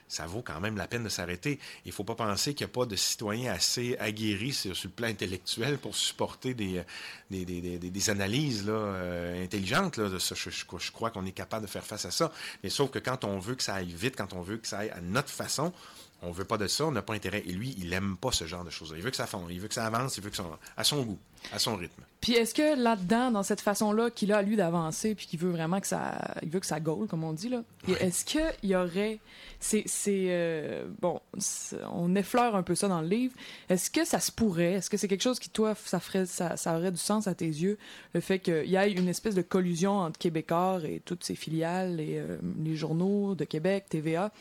ça vaut quand même la peine de s'arrêter. Il ne faut pas penser qu'il n'y a pas de citoyens assez aguerris sur le plan intellectuel pour supporter des analyses là, intelligentes. Là, de ça. Je crois qu'on est capable de faire face à ça. Mais sauf que quand on veut que ça aille vite, quand on veut que ça aille à notre façon, on veut pas de ça, on n'a pas intérêt. Et lui, il aime pas ce genre de choses-là. Il veut que ça fonde, il veut que ça avance, il veut que ça à son goût, à son rythme. Puis est-ce que là-dedans, dans cette façon-là, qu'il a lui d'avancer, puis qu'il veut vraiment il veut que ça goal, comme on dit là, est-ce qu'il y aurait, on effleure un peu ça dans le livre. Est-ce que ça se pourrait, est-ce que c'est quelque chose qui toi, ça aurait du sens à tes yeux, le fait qu'il y ait une espèce de collusion entre Québécois et toutes ses filiales, et les journaux de Québec, TVA,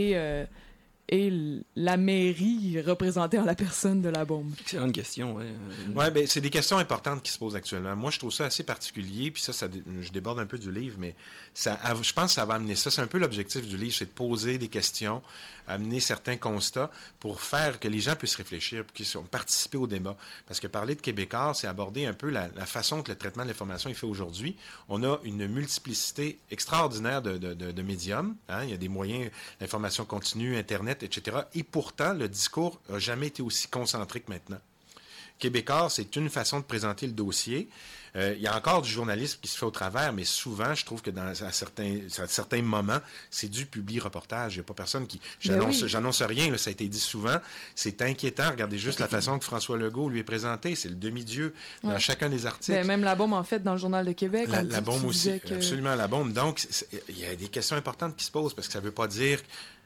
et la mairie représentée en la personne de la bombe? Excellente question, ouais. Ouais, ben c'est des questions importantes qui se posent actuellement. Moi, je trouve ça assez particulier, puis je déborde un peu du livre, mais je pense que ça va amener ça. C'est un peu l'objectif du livre, c'est de poser des questions, amener certains constats pour faire que les gens puissent réfléchir, pour qu'ils participer au débat. Parce que parler de Québécois, c'est aborder un peu la façon que le traitement de l'information est fait aujourd'hui. On a une multiplicité extraordinaire de médiums. Hein? Il y a des moyens d'information continue, Internet, etc. Et pourtant, le discours n'a jamais été aussi concentré que maintenant. Québécois, c'est une façon de présenter le dossier. Il y a encore du journalisme qui se fait au travers, mais souvent, je trouve que à certains moments, c'est du publi-reportage. Il n'y a pas personne qui... J'annonce rien, là, ça a été dit souvent. C'est inquiétant. Regardez juste la façon que François Legault lui est présenté. C'est le demi-dieu dans chacun des articles. Ben, même la bombe, en fait, dans le Journal de Québec. La bombe aussi, absolument, la bombe. Donc, il y a des questions importantes qui se posent, parce que ça ne veut pas dire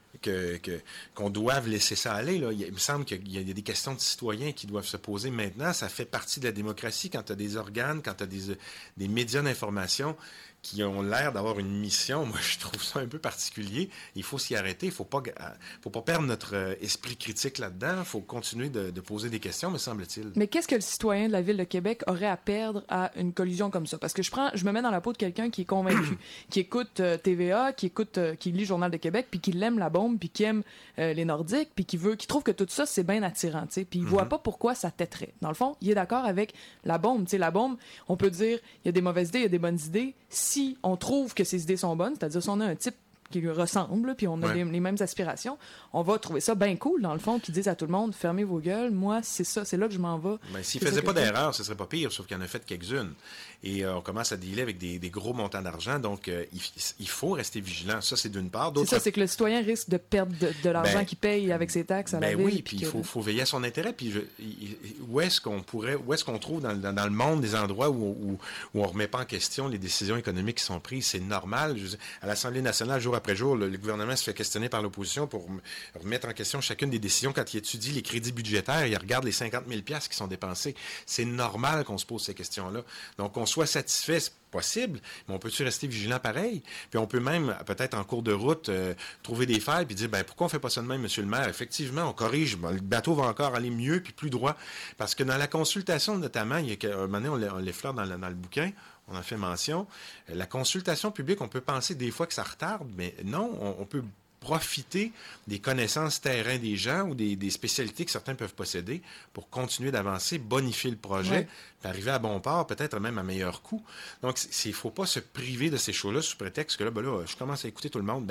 qu'on doive laisser ça aller. Là. Il me semble qu'il y a des questions de citoyens qui doivent se poser maintenant. Ça fait partie de la démocratie quand tu as des organes, quand tu as des médias d'information qui ont l'air d'avoir une mission. Moi, je trouve ça un peu particulier. Il faut s'y arrêter. Il faut pas perdre notre esprit critique là-dedans. Il faut continuer de poser des questions, me semble-t-il. Mais qu'est-ce que le citoyen de la Ville de Québec aurait à perdre à une collusion comme ça? Parce que je me mets dans la peau de quelqu'un qui est convaincu, qui écoute TVA, qui lit le Journal de Québec, puis qui l'aime la bombe, puis qui aime les Nordiques, puis qui trouve que tout ça, c'est bien attirant, tu sais. Puis il voit pas pourquoi ça têterait. Dans le fond, il est d'accord avec la bombe. Tu sais, la bombe, on peut dire, il y a des mauvaises idées, il y a des bonnes idées. Si on trouve que ces idées sont bonnes, c'est-à-dire si on a un type qui lui ressemble, puis on a les mêmes aspirations, on va trouver ça bien cool, dans le fond, qui disent à tout le monde, fermez vos gueules, moi, c'est ça, c'est là que je m'en vais. Mais s'il faisait pas d'erreur, ce serait pas pire, sauf qu'il en a fait quelques-unes. Et on commence à dealer avec des gros montants d'argent, donc il faut rester vigilant. Ça, c'est d'une part. C'est ça, c'est que le citoyen risque de perdre de l'argent qu'il paye avec ses taxes à la ville. Oui, puis il faut veiller à son intérêt. Puis où est-ce qu'on trouve dans le monde des endroits où on remet pas en question les décisions économiques qui sont prises? C'est normal. À l'Assemblée nationale, jour après jour, le gouvernement se fait questionner par l'opposition pour remettre en question chacune des décisions. Quand il étudie les crédits budgétaires, il regarde les 50 000 $ qui sont dépensés. C'est normal qu'on se pose ces questions-là. Donc, qu'on soit satisfait, c'est possible, mais on peut-tu rester vigilant pareil? Puis on peut même, peut-être en cours de route, trouver des failles puis dire, pourquoi on fait pas ça de même, monsieur le maire? Effectivement, on corrige, le bateau va encore aller mieux puis plus droit. Parce que dans la consultation, notamment, il y a un moment donné, on l'effleure dans le bouquin, on en fait mention, la consultation publique, on peut penser des fois que ça retarde, mais non, on peut profiter des connaissances terrain des gens ou des spécialités que certains peuvent posséder pour continuer d'avancer, bonifier le projet, puis arriver à bon port, peut-être même à meilleur coût. Donc, il ne faut pas se priver de ces choses-là sous prétexte que là, je commence à écouter tout le monde.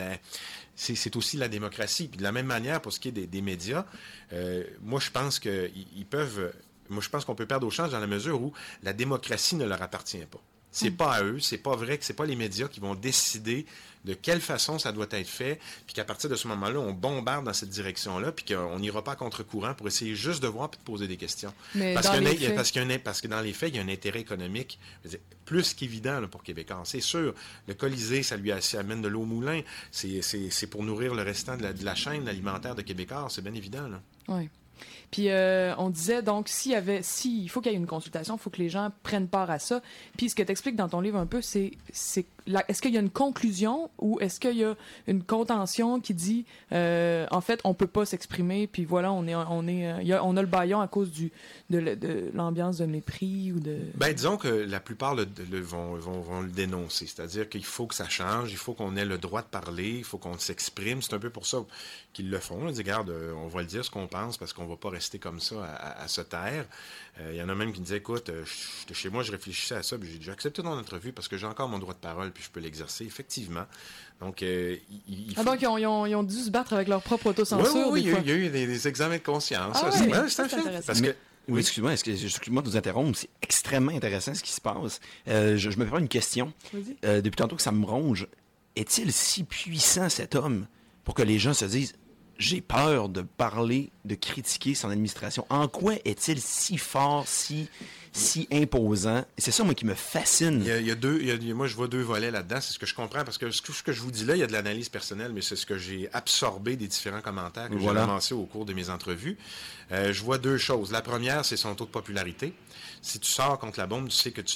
C'est aussi la démocratie. Puis de la même manière, pour ce qui est des médias, moi, je pense qu'ils peuvent... Moi, je pense qu'on peut perdre au change dans la mesure où la démocratie ne leur appartient pas. C'est pas à eux, c'est pas vrai que c'est pas les médias qui vont décider de quelle façon ça doit être fait, puis qu'à partir de ce moment-là, on bombarde dans cette direction-là, puis qu'on n'ira pas à contre-courant pour essayer juste de voir puis de poser des questions. Parce que dans les faits, il y a un intérêt économique plus qu'évident là, pour Québécois. C'est sûr, le Colisée, ça lui amène de l'eau au moulin. C'est pour nourrir le restant de la chaîne alimentaire de Québécois, c'est bien évident. Là. Oui. Puis on disait donc il faut qu'il y ait une consultation, il faut que les gens prennent part à ça. Puis ce que tu expliques dans ton livre un peu, c'est est-ce qu'il y a une conclusion ou est-ce qu'il y a une contention qui dit en fait on peut pas s'exprimer puis voilà on a le bâillon à cause de l'ambiance de mépris ou de. Disons que la plupart vont le dénoncer, c'est-à-dire qu'il faut que ça change, il faut qu'on ait le droit de parler, il faut qu'on s'exprime. C'est un peu pour ça qu'ils le font. Ils disent regarde, on va le dire ce qu'on pense parce qu'on va pas rester comme ça à se taire. Il y en a même qui me disaient écoute, chez moi je réfléchissais à ça, puis j'ai accepté ton entrevue parce que j'ai encore mon droit de parole. moral, puis je peux l'exercer, effectivement. Donc, donc ils ont dû se battre avec leur propre autocensure. Oui, des fois. il y a eu des examens de conscience. C'est un film. Parce que, oui, excuse-moi de vous interrompre, c'est extrêmement intéressant ce qui se passe. Je me prends une question. Depuis tantôt que ça me ronge, est-il si puissant cet homme pour que les gens se disent « j'ai peur de parler, de critiquer son administration ». En quoi est-il si fort, si imposant? Et c'est ça, moi, qui me fascine. Moi, je vois deux volets là-dedans. C'est ce que je comprends, parce que ce que je vous dis là, il y a de l'analyse personnelle, mais c'est ce que j'ai absorbé des différents commentaires que j'ai ramassés au cours de mes entrevues. Je vois deux choses. La première, c'est son taux de popularité. Si tu sors contre la bombe, tu sais que tu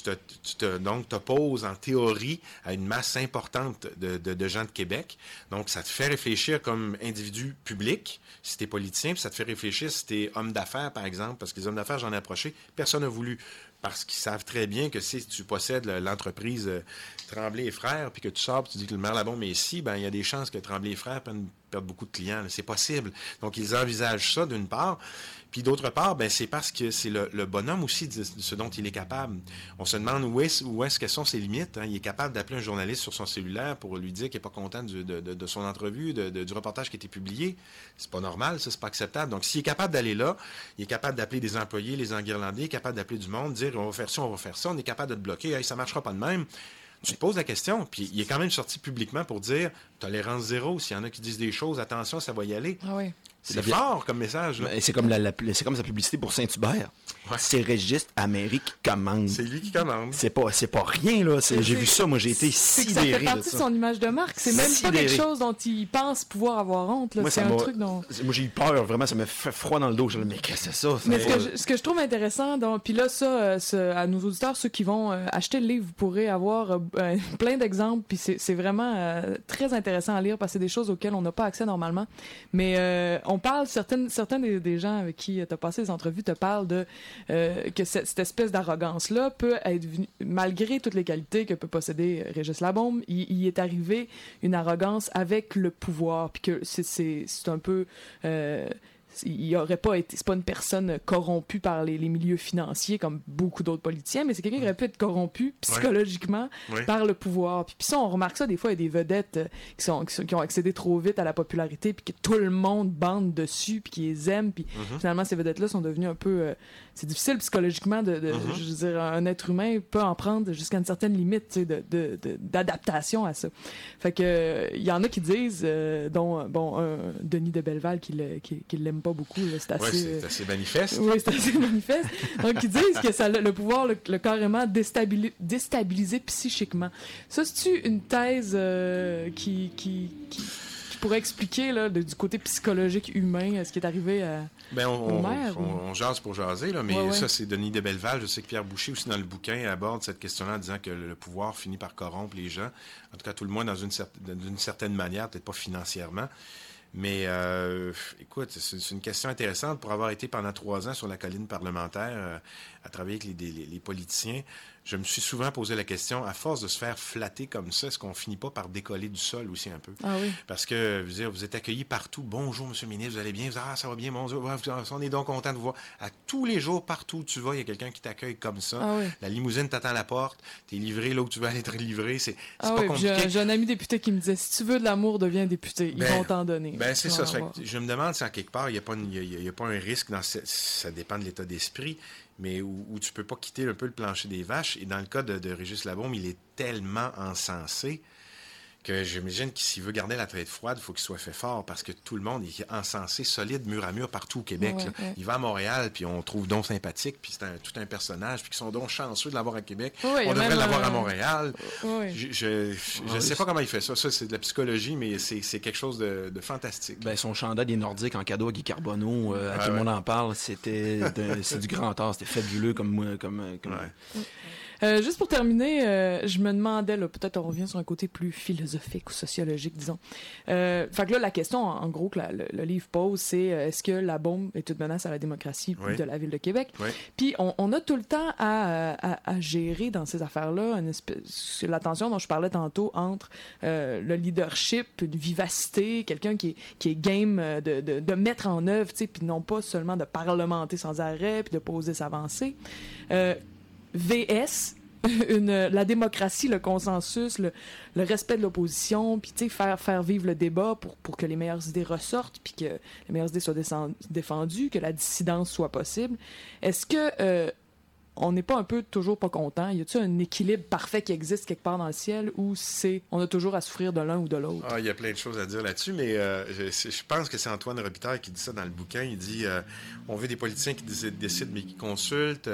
t'opposes en théorie à une masse importante de gens de Québec. Donc, ça te fait réfléchir comme individu public, si tu es politicien, puis ça te fait réfléchir si tu es homme d'affaires, par exemple, parce que les hommes d'affaires, j'en ai approché, personne n'a voulu. Parce qu'ils savent très bien que si tu possèdes l'entreprise Tremblay et Frères, puis que tu sors, puis tu dis que le maire Labombe est ici, ben il y a des chances que Tremblay et Frères perdent beaucoup de clients. Là. C'est possible. Donc, ils envisagent ça, d'une part. Puis d'autre part, ben c'est parce que c'est le bonhomme aussi de ce dont il est capable. On se demande quelles sont ses limites. Hein. Il est capable d'appeler un journaliste sur son cellulaire pour lui dire qu'il n'est pas content de son entrevue, du reportage qui a été publié. C'est pas normal, ça, c'est pas acceptable. Donc, s'il est capable d'aller là, il est capable d'appeler des employés, les enguirlandés, il est capable d'appeler du monde, dire on va faire ça, on est capable de te bloquer, hey, ça marchera pas de même. Tu te poses la question, puis il est quand même sorti publiquement pour dire tolérance zéro, s'il y en a qui disent des choses, attention, ça va y aller. Ah oui. C'est fort comme message. Là. C'est comme sa publicité pour Saint-Hubert. Ouais. C'est Régis Amérique qui commande. C'est lui qui commande. C'est pas rien, là. J'ai vu ça, moi, j'ai été sidéré. Ça fait partie de son image de marque. C'est même pas quelque chose dont il pense pouvoir avoir honte. Là. Moi, c'est un truc dont... Moi, j'ai eu peur, vraiment. Ça me fait froid dans le dos. Je me dis, mais qu'est-ce que c'est ça? Mais ce que je trouve intéressant, puis là, à nos auditeurs, ceux qui vont acheter le livre, vous pourrez avoir plein d'exemples. Puis c'est vraiment très intéressant à lire parce que c'est des choses auxquelles on n'a pas accès normalement. Mais on parle, certains des gens avec qui tu as passé les entrevues te parlent de que cette espèce d'arrogance-là peut être venue, malgré toutes les qualités que peut posséder Régis Labombe, il est arrivé une arrogance avec le pouvoir, puis que c'est un peu... il aurait pas été, c'est pas une personne corrompue par les milieux financiers comme beaucoup d'autres politiciens, mais c'est quelqu'un qui aurait pu être corrompu psychologiquement par le pouvoir. Puis ça, on remarque ça des fois, il y a des vedettes qui ont accédé trop vite à la popularité, puis que tout le monde bande dessus, puis qui les aime, puis finalement ces vedettes-là sont devenues un peu... c'est difficile psychologiquement je veux dire, un être humain peut en prendre jusqu'à une certaine limite, tu sais, d'adaptation à ça. Fait que il y en a qui disent, dont Denis de Belleval qui l'aime pas beaucoup, là, c'est assez manifeste. Oui, c'est assez manifeste. Donc ils disent que le pouvoir l'a carrément déstabilisé psychiquement. Ça, c'est-tu une thèse qui pourrait expliquer là, du côté psychologique humain ce qui est arrivé au maire? On jase pour jaser, là, mais ça, c'est Denis de Belleval. Je sais que Pierre Boucher, aussi dans le bouquin, aborde cette question-là en disant que le pouvoir finit par corrompre les gens. En tout cas, tout le moins d'une certaine manière, peut-être pas financièrement. Mais écoute, c'est une question intéressante pour avoir été pendant 3 ans sur la colline parlementaire à travailler avec les politiciens. Je me suis souvent posé la question, à force de se faire flatter comme ça, est-ce qu'on finit pas par décoller du sol aussi un peu? Ah oui. Parce que vous êtes accueillis partout. Bonjour, monsieur le ministre, vous allez bien? Ça va bien, mon Dieu. On est donc content de vous voir. À tous les jours, partout où tu vas, il y a quelqu'un qui t'accueille comme ça. Ah oui. La limousine t'attend à la porte. T'es livré là où tu veux aller être livré. C'est pas compliqué. J'ai un ami député qui me disait, si tu veux de l'amour, deviens député. Ils vont t'en donner. C'est ça. Je me demande si en quelque part, il n'y a pas un risque ça dépend de l'état d'esprit, mais où tu peux pas quitter un peu le plancher des vaches. Et dans le cas de Régis Labombe, il est tellement encensé que j'imagine que s'il veut garder la tête froide, il faut qu'il soit fait fort, parce que tout le monde est encensé, solide, mur à mur, partout au Québec. Il va à Montréal, puis on trouve donc sympathique, puis c'est tout un personnage, puis qu'ils sont donc chanceux de l'avoir à Québec. On devrait l'avoir à Montréal. Je sais pas comment il fait ça. Ça, c'est de la psychologie, mais c'est quelque chose de fantastique. Ben, son chandail des Nordiques en cadeau à Guy Carbonneau, tout le monde en parle, c'est du grand art, c'était fabuleux comme juste pour terminer, je me demandais, là, peut-être on revient sur un côté plus philosophique ou sociologique, disons. Fait que là, la question, en gros, que le livre pose, c'est est-ce que la bombe est une menace à la démocratie de la Ville de Québec? Puis on a tout le temps à gérer dans ces affaires-là la tension dont je parlais tantôt entre le leadership, une vivacité, quelqu'un qui est game de mettre en œuvre, tu sais, puis non pas seulement de parlementer sans arrêt, puis de poser s'avancer. VS, la démocratie, le consensus, le respect de l'opposition, puis faire vivre le débat pour que les meilleures idées ressortent, puis que les meilleures idées soient défendues, que la dissidence soit possible. Est-ce que on n'est pas un peu toujours pas content? Y a-t-il un équilibre parfait qui existe quelque part dans le ciel, ou on a toujours à souffrir de l'un ou de l'autre? Il y a plein de choses à dire là-dessus, mais je pense que c'est Antoine Robitaille qui dit ça dans le bouquin. Il dit on veut des politiciens qui décident mais qui consultent.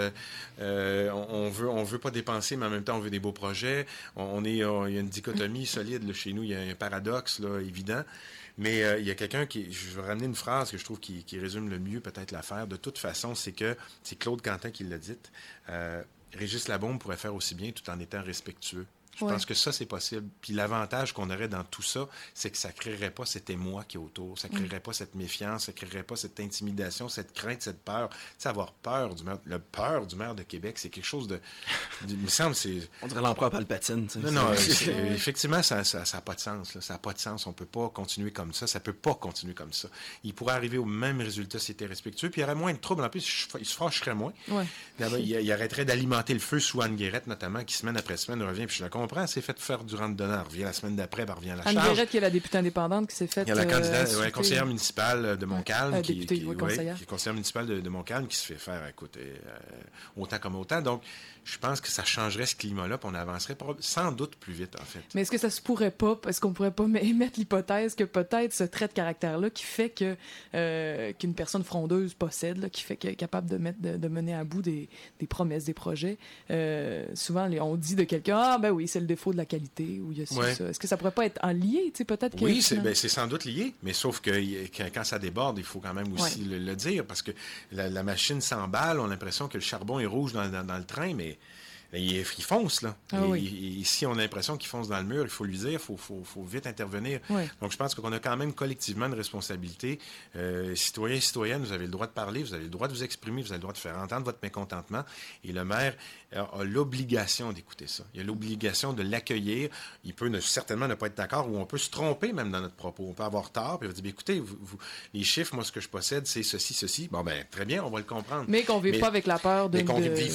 On veut pas dépenser, mais en même temps on veut des beaux projets. Il y a une dichotomie solide là, chez nous. Il y a un paradoxe là, évident. Mais il y a quelqu'un je vais ramener une phrase que je trouve qui résume le mieux peut-être l'affaire. De toute façon, c'est Claude Quentin qui l'a dit. Régis Labaume pourrait faire aussi bien tout en étant respectueux. Je pense que ça, c'est possible. Puis l'avantage qu'on aurait dans tout ça, c'est que ça ne créerait pas cet émoi qui est autour. Ça ne créerait pas cette méfiance, ça ne créerait pas cette intimidation, cette crainte, cette peur. Tu sais, avoir peur du maire. Le peur du maire de Québec, c'est quelque chose il me semble, c'est... On dirait l'empereur Palpatine. Non, effectivement, ça n'a pas de sens. Là. Ça n'a pas de sens. On ne peut pas continuer comme ça. Ça ne peut pas continuer comme ça. Il pourrait arriver au même résultat s'il était respectueux, puis il y aurait moins de troubles. En plus, il se fâcherait moins. Ouais. Il arrêterait d'alimenter le feu sous Anne Guérette, notamment, qui semaine après semaine revient, puis je le comprends, c'est fait faire du rentre-dedans. Revient la semaine d'après, revient à la charge. Anne Guérette, qui est la députée indépendante, qui s'est faite... Il y a la candidate, conseillère municipale de Montcalm, qui est conseillère municipale de Montcalm, qui se fait faire, écoutez, autant comme autant. Donc, je pense que ça changerait ce climat-là, puis on avancerait sans doute plus vite, en fait. Mais est-ce que ça se pourrait pas, est-ce qu'on pourrait pas émettre l'hypothèse que peut-être ce trait de caractère-là qui fait qu'une personne frondeuse possède, là, qui fait qu'elle est capable de mener à bout des promesses, des projets, souvent on dit de quelqu'un, ben oui, c'est le défaut de la qualité, ou il y a ça. Est-ce que ça pourrait pas être en lié, tu sais, peut-être que... Oui, c'est sans doute lié, mais sauf que quand ça déborde, il faut quand même aussi le dire, parce que la machine s'emballe, on a l'impression que le charbon est rouge dans le train, mais il fonce, là. Et si on a l'impression qu'il fonce dans le mur, il faut lui dire, il faut vite intervenir. Oui. Donc, je pense qu'on a quand même collectivement une responsabilité. Citoyens et citoyennes, vous avez le droit de parler, vous avez le droit de vous exprimer, vous avez le droit de faire entendre votre mécontentement. Et le maire a l'obligation d'écouter ça. Il a l'obligation de l'accueillir. Il peut certainement ne pas être d'accord, ou on peut se tromper même dans notre propos. On peut avoir tort, puis il va dire, écoutez, vous, les chiffres, moi, ce que je possède, c'est ceci. Bon, ben très bien, on va le comprendre. Mais qu'on ne vive pas avec la peur de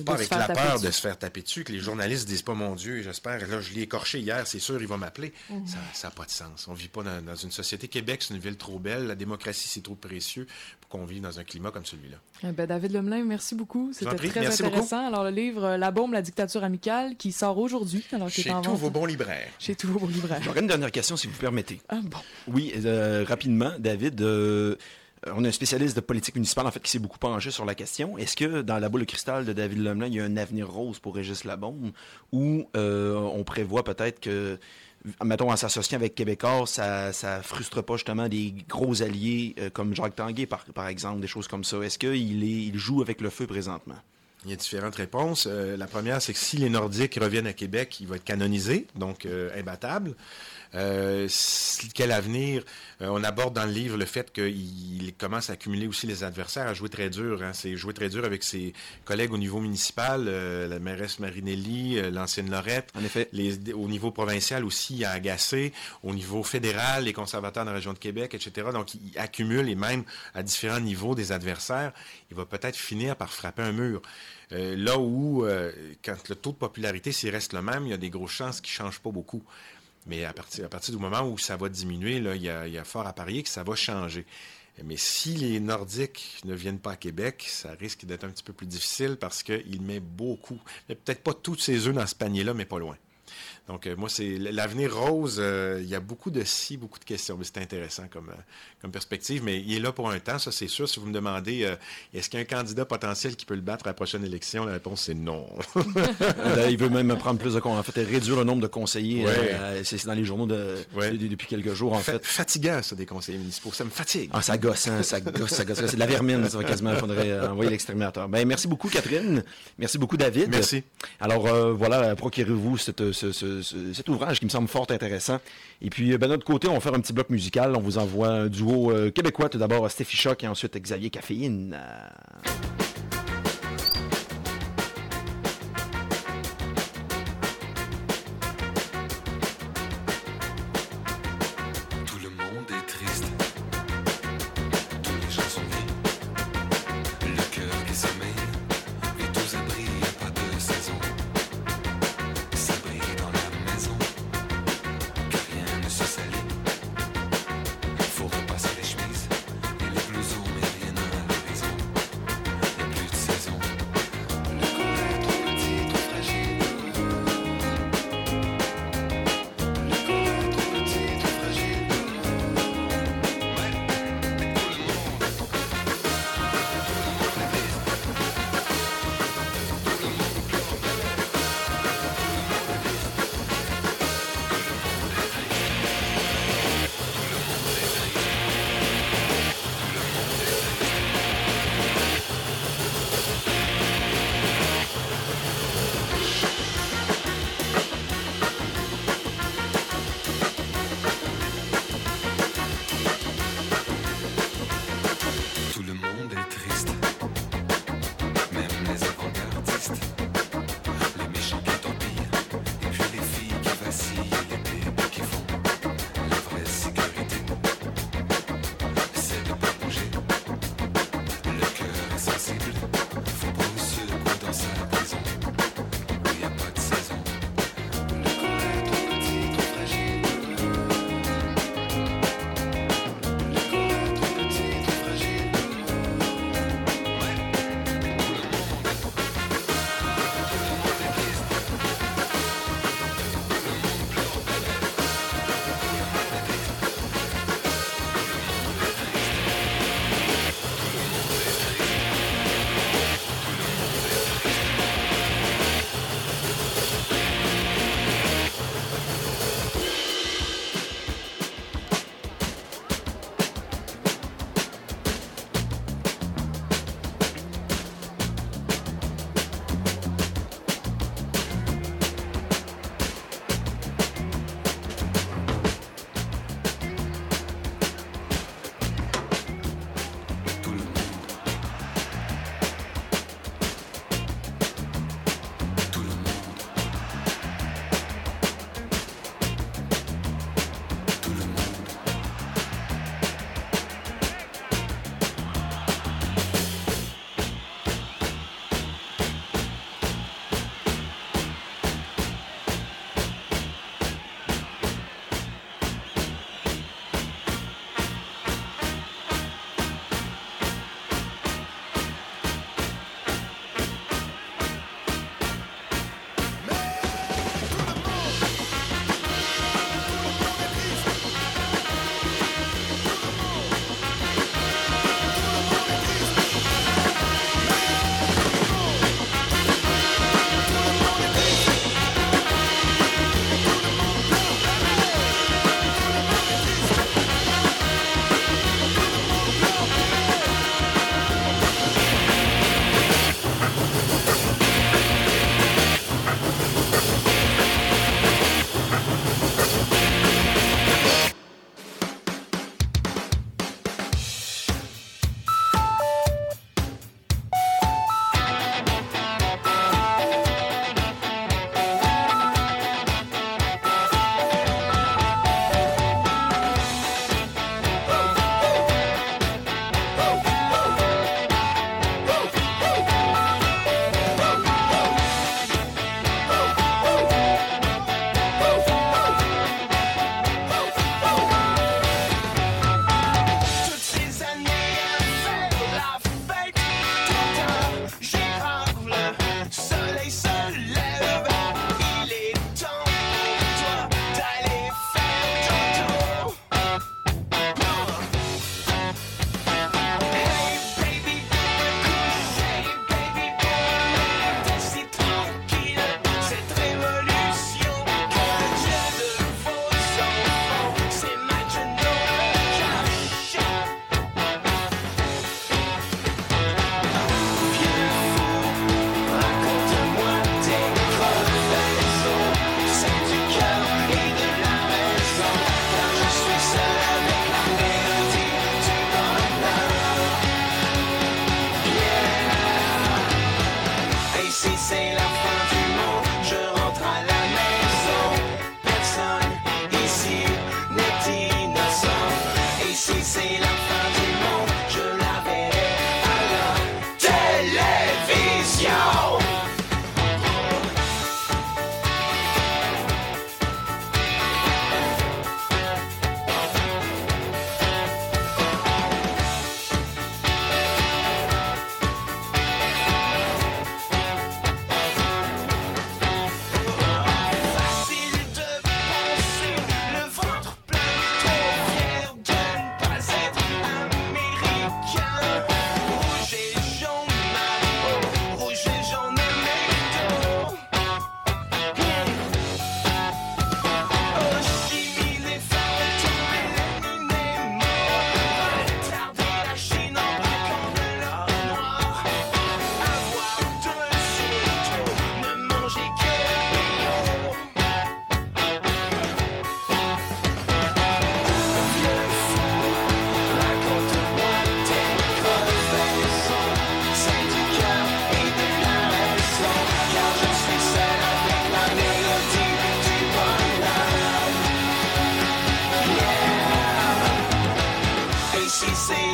se faire taper dessus, que les journalistes disent pas, mon Dieu, j'espère, là, je l'ai écorché hier, c'est sûr, il va m'appeler. Ça n'a pas de sens. On ne vit pas dans une société. Québec, c'est une ville trop belle. La démocratie, c'est trop précieux pour qu'on vive dans un climat comme celui-là. David Lemelin, merci beaucoup. C'était très intéressant. Beaucoup. Alors, le livre Labaume, la dictature amicale, qui sort aujourd'hui. Chez tous vos bons libraires. Chez tous vos bons libraires. J'aurais une dernière question, si vous permettez. Ah bon. Oui, rapidement, David... on a un spécialiste de politique municipale, en fait, qui s'est beaucoup penché sur la question. Est-ce que, dans la boule de cristal de David Lemelin, il y a un avenir rose pour Régis Labaume, ou on prévoit peut-être que, mettons, en s'associant avec Québécois, ça frustre pas justement des gros alliés comme Jacques Tanguay, par exemple, des choses comme ça? Est-ce qu'il joue avec le feu présentement? Il y a différentes réponses. La première, c'est que si les Nordiques reviennent à Québec, il va être canonisé, donc imbattable. Quel avenir? On aborde dans le livre le fait qu'il commence à accumuler aussi les adversaires, à jouer très dur. Hein. C'est jouer très dur avec ses collègues au niveau municipal, la mairesse Marinelli, l'ancienne Lorette. En effet. Au niveau provincial aussi, il a agacé. Au niveau fédéral, les conservateurs de la région de Québec, etc. Donc, il accumule, et même à différents niveaux, des adversaires. Il va peut-être finir par frapper un mur. Là où, quand le taux de popularité, s'il reste le même, il y a des grosses chances qu'il ne change pas beaucoup. Mais à partir du moment où ça va diminuer, là, il y a fort à parier que ça va changer. Mais si les Nordiques ne viennent pas à Québec, ça risque d'être un petit peu plus difficile parce qu'il met beaucoup, peut-être pas tous ses œufs dans ce panier-là, mais pas loin. Donc, moi, c'est l'avenir rose. Il y a beaucoup de beaucoup de questions, mais c'est intéressant comme perspective. Mais il est là pour un temps, ça, c'est sûr. Si vous me demandez, est-ce qu'il y a un candidat potentiel qui peut le battre à la prochaine élection, la réponse, c'est non. Il veut même prendre plus de conseillers. En fait, réduire le nombre de conseillers. Ouais. C'est dans les journaux depuis quelques jours, en fait. Fatigant, ça, des conseillers municipaux. Ça me fatigue. Ah, ça gosse, hein, ça gosse. C'est de la vermine, ça va quasiment. Il faudrait envoyer l'exterminateur. Ben, merci beaucoup, Catherine. Merci beaucoup, David. Merci. Alors, voilà, procurez-vous cet ouvrage qui me semble fort intéressant. Et puis, de notre côté, on va faire un petit bloc musical. On vous envoie un duo québécois. Tout d'abord, Steffi Choc et ensuite Xavier Caféine. Tout le monde est triste. Tous les gens sont gris. Le cœur qui sommeille est aux abris, y a pas de saison.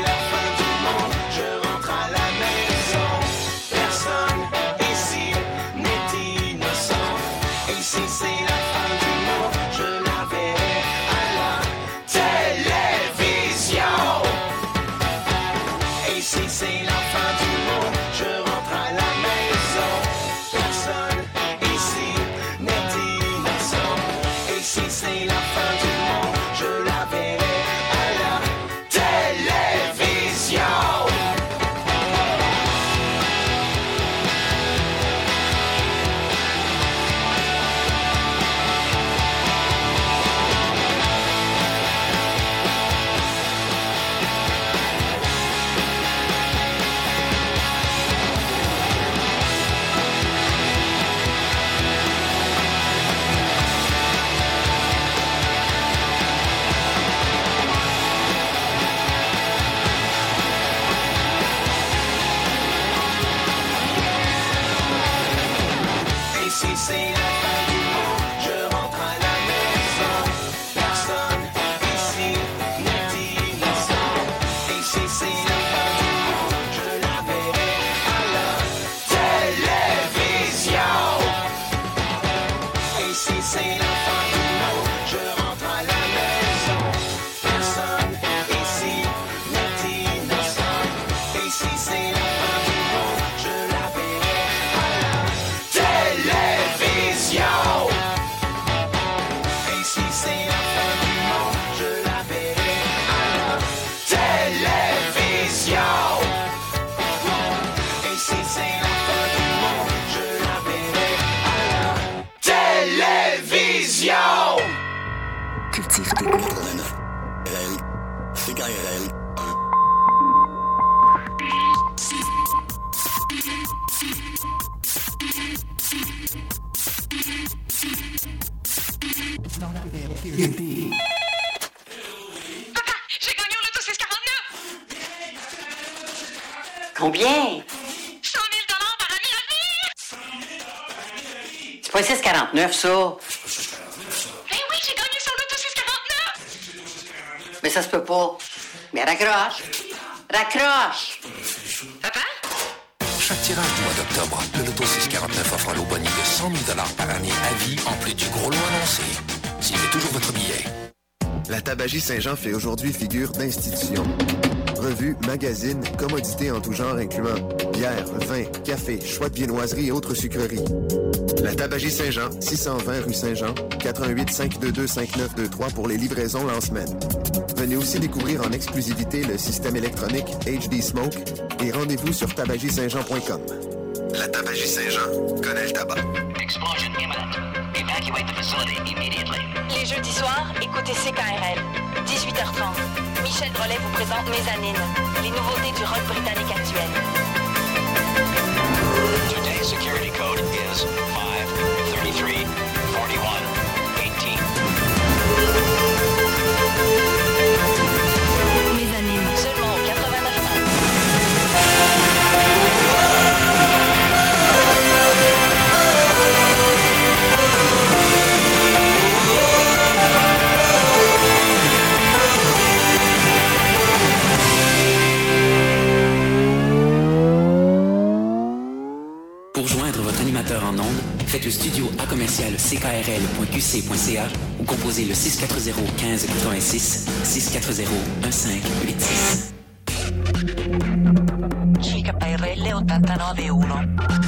la fin du monde, je rentre à la maison. Personne ici n'est innocent. Et si c'est la fin du monde, je la verrai à la télévision. Et si c'est la fin du monde, je rentre à la maison. Personne ici n'est innocent. Et si c'est la fin du monde, je la verrai à la télévision. Et si c'est la fin du monde, je rentre à la maison. Personne ici n'est innocent. Et si c'est la fin du monde, je la verrai à la télévision. Et si c'est la fin du monde, je rentre à la maison. Personne ici n'est innocent. Et si c'est la fin du monde, je la verrai à la télévision. Et si c'est la fin du monde, je la verrai à la télévision. Et si c'est la fin du monde, je la verrai à la télévision. Cultive tes goûts. CKRL. J'ai gagné au loto 649! Combien? 100 000 par année à vie! C'est pas 6,49 ça. Eh oui, j'ai gagné sur loto 649! Mais ça se peut pas. Mais raccroche. Raccroche. Papa? Chaque tirage du mois d'octobre, le Loto 649 offre un lot boni de 100 000 par année à vie, en plus du gros lot annoncé. Signez toujours votre billet. La Tabagie Saint-Jean fait aujourd'hui figure d'institution. Revues, magazines, commodités en tout genre incluant bière, vin, café, choix de viennoiserie et autres sucreries. La Tabagie Saint-Jean, 620 rue Saint-Jean, 88 522 5923 pour les livraisons en semaine. Venez aussi découvrir en exclusivité le système électronique HD Smoke et rendez-vous sur tabagisaintjean.com. La Tabagie Saint-Jean connaît le tabac. Explosion imminent. Evacuate the facility immediately. Les jeudis soirs, écoutez CKRL. 18h30. Michel Drolet vous présente Mezzanine, les nouveautés du rock britannique actuel. Today's security code is 533 41 18. Mezzanine, seulement au 89 ans. Pour joindre votre animateur en ondes, faites le studio à commercial ckrl.qc.ca ou composez le 640-1586, 640-1586. CKRL 89.1.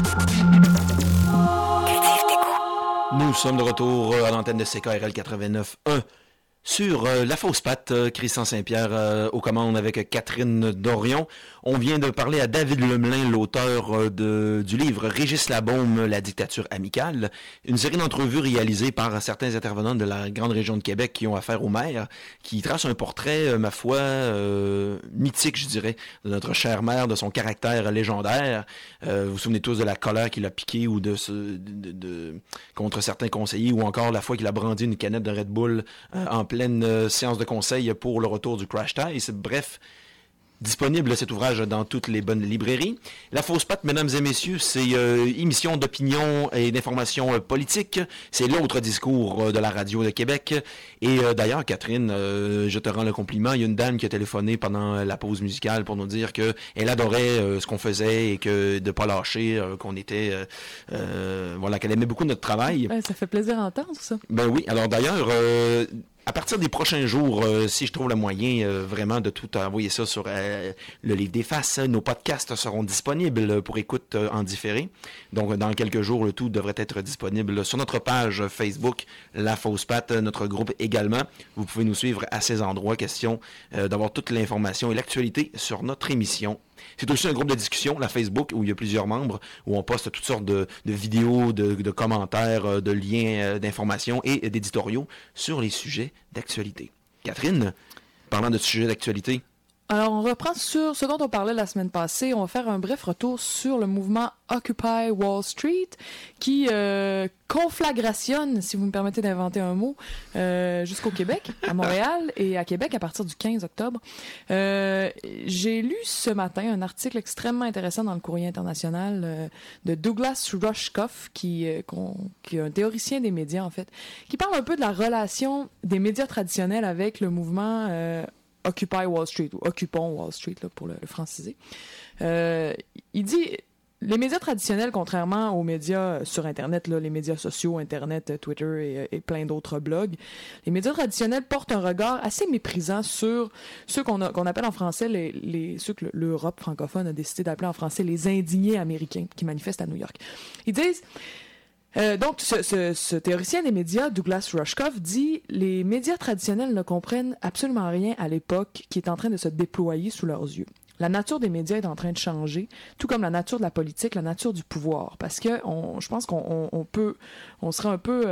Nous sommes de retour à l'antenne de CKRL 89.1 sur La Fausse Patte, Christian Saint-Pierre aux commandes avec Catherine Dorion. On vient de parler à David Lemelin, l'auteur du livre Régis Labaume, La dictature amicale, une série d'entrevues réalisées par certains intervenants de la grande région de Québec qui ont affaire au maire, qui trace un portrait, ma foi, mythique, je dirais, de notre chère maire, de son caractère légendaire. Vous vous souvenez tous de la colère qu'il a piquée ou contre certains conseillers, ou encore la fois qu'il a brandi une canette de Red Bull en pleine séance de conseil pour le retour du Crash Ice. Bref, Disponible cet ouvrage dans toutes les bonnes librairies. La Fausse Patte, mesdames et messieurs, c'est émission d'opinion et d'information politique. C'est l'autre discours de la radio de Québec. Et d'ailleurs, Catherine, je te rends le compliment. Il y a une dame qui a téléphoné pendant la pause musicale pour nous dire qu'elle adorait ce qu'on faisait et que de pas lâcher, qu'on était... voilà, qu'elle aimait beaucoup notre travail. Ça fait plaisir à entendre, ça. Ben oui. Alors d'ailleurs... à partir des prochains jours, si je trouve le moyen vraiment de tout envoyer ça sur le Livre des Faces, nos podcasts seront disponibles pour écoute en différé. Donc, dans quelques jours, le tout devrait être disponible sur notre page Facebook, La Fausse Patte, notre groupe également. Vous pouvez nous suivre à ces endroits, question d'avoir toute l'information et l'actualité sur notre émission. C'est aussi un groupe de discussion, la Facebook, où il y a plusieurs membres, où on poste toutes sortes de vidéos, de commentaires, de liens d'informations et d'éditoriaux sur les sujets d'actualité. Catherine, parlant de sujets d'actualité. Alors, on reprend sur ce dont on parlait la semaine passée. On va faire un bref retour sur le mouvement Occupy Wall Street qui conflagrationne, si vous me permettez d'inventer un mot, jusqu'au Québec, à Montréal et à Québec à partir du 15 octobre. J'ai lu ce matin un article extrêmement intéressant dans le Courrier international de Douglas Rushkoff, qui est un théoricien des médias, en fait, qui parle un peu de la relation des médias traditionnels avec le mouvement Occupy Wall Street, ou Occupons Wall Street, là, pour le franciser. Il dit, les médias traditionnels, contrairement aux médias sur Internet, là, les médias sociaux, Internet, Twitter et plein d'autres blogs, les médias traditionnels portent un regard assez méprisant sur ceux qu'on appelle en français, ceux que l'Europe francophone a décidé d'appeler en français les indignés américains qui manifestent à New York. Ils disent... donc, ce théoricien des médias, Douglas Rushkoff, dit « Les médias traditionnels ne comprennent absolument rien à l'époque qui est en train de se déployer sous leurs yeux. La nature des médias est en train de changer, tout comme la nature de la politique, la nature du pouvoir. Parce que je pense on serait un peu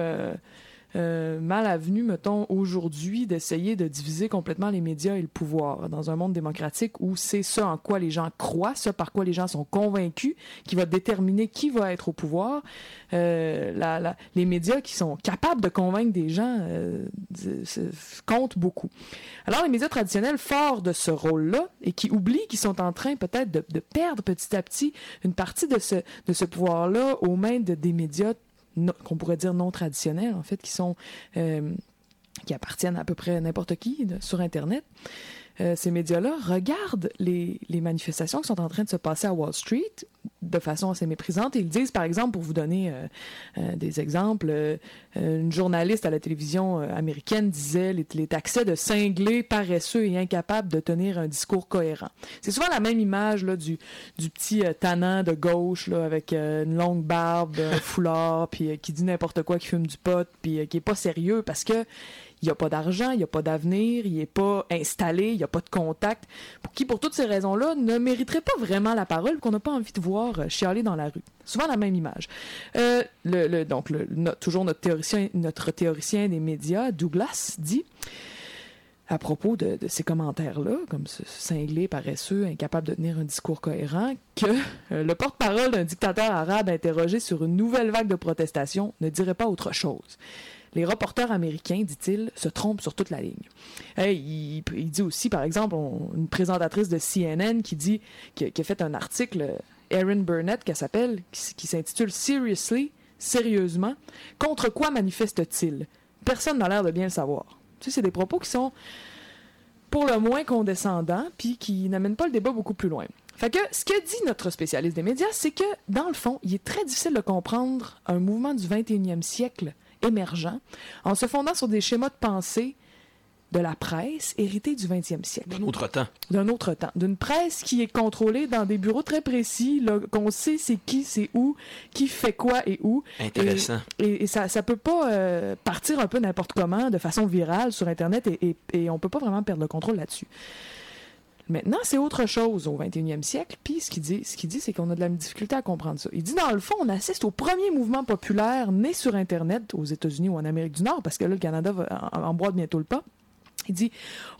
mal avenu, mettons, aujourd'hui, d'essayer de diviser complètement les médias et le pouvoir dans un monde démocratique où c'est ce en quoi les gens croient, ce par quoi les gens sont convaincus, qui va déterminer qui va être au pouvoir. Les médias qui sont capables de convaincre des gens comptent beaucoup. Alors, les médias traditionnels, forts de ce rôle-là, et qui oublient qu'ils sont en train peut-être de perdre petit à petit une partie de ce pouvoir-là aux mains des médias qu'on pourrait dire non traditionnels, en fait, qui appartiennent à peu près à n'importe qui sur Internet. Ces médias-là regardent les manifestations qui sont en train de se passer à Wall Street de façon assez méprisante. Ils disent, par exemple, pour vous donner des exemples, une journaliste à la télévision américaine disait les taxait de cinglés, paresseux et incapables de tenir un discours cohérent. C'est souvent la même image là, du petit tannant de gauche là, avec une longue barbe, un foulard, puis qui dit n'importe quoi, qui fume du pot, puis qui est pas sérieux parce que il n'y a pas d'argent, il n'y a pas d'avenir, il n'est pas installé, il n'y a pas de contact, pour toutes ces raisons-là, ne mériterait pas vraiment la parole, qu'on n'a pas envie de voir chialer dans la rue. Souvent la même image. Toujours notre théoricien des médias, Douglas, dit, à propos de ces commentaires-là, comme ce cinglé, paresseux, incapable de tenir un discours cohérent, que le porte-parole d'un dictateur arabe interrogé sur une nouvelle vague de protestation ne dirait pas autre chose. Les reporters américains, dit-il, se trompent sur toute la ligne. Il dit aussi, par exemple, une présentatrice de CNN qui a fait un article, Erin Burnett, qui s'intitule « Seriously », sérieusement, « Contre quoi manifeste-t-il » Personne n'a l'air de bien le savoir. Tu sais, c'est des propos qui sont pour le moins condescendants, puis qui n'amènent pas le débat beaucoup plus loin. Fait que, ce que dit notre spécialiste des médias, c'est que, dans le fond, il est très difficile de comprendre un mouvement du 21e siècle émergent, en se fondant sur des schémas de pensée de la presse héritée du 20e siècle. D'un autre temps. D'un autre temps. D'une presse qui est contrôlée dans des bureaux très précis, là, qu'on sait c'est qui, c'est où, qui fait quoi et où. Intéressant. Et ça peut pas partir un peu n'importe comment, de façon virale sur Internet, et on peut pas vraiment perdre le contrôle là-dessus. Maintenant, c'est autre chose au 21e siècle, puis ce qu'il dit, c'est qu'on a de la difficulté à comprendre ça. Il dit, dans le fond, on assiste au premier mouvement populaire né sur Internet aux États-Unis ou en Amérique du Nord, parce que là, le Canada va emboîte bientôt le pas. Il dit,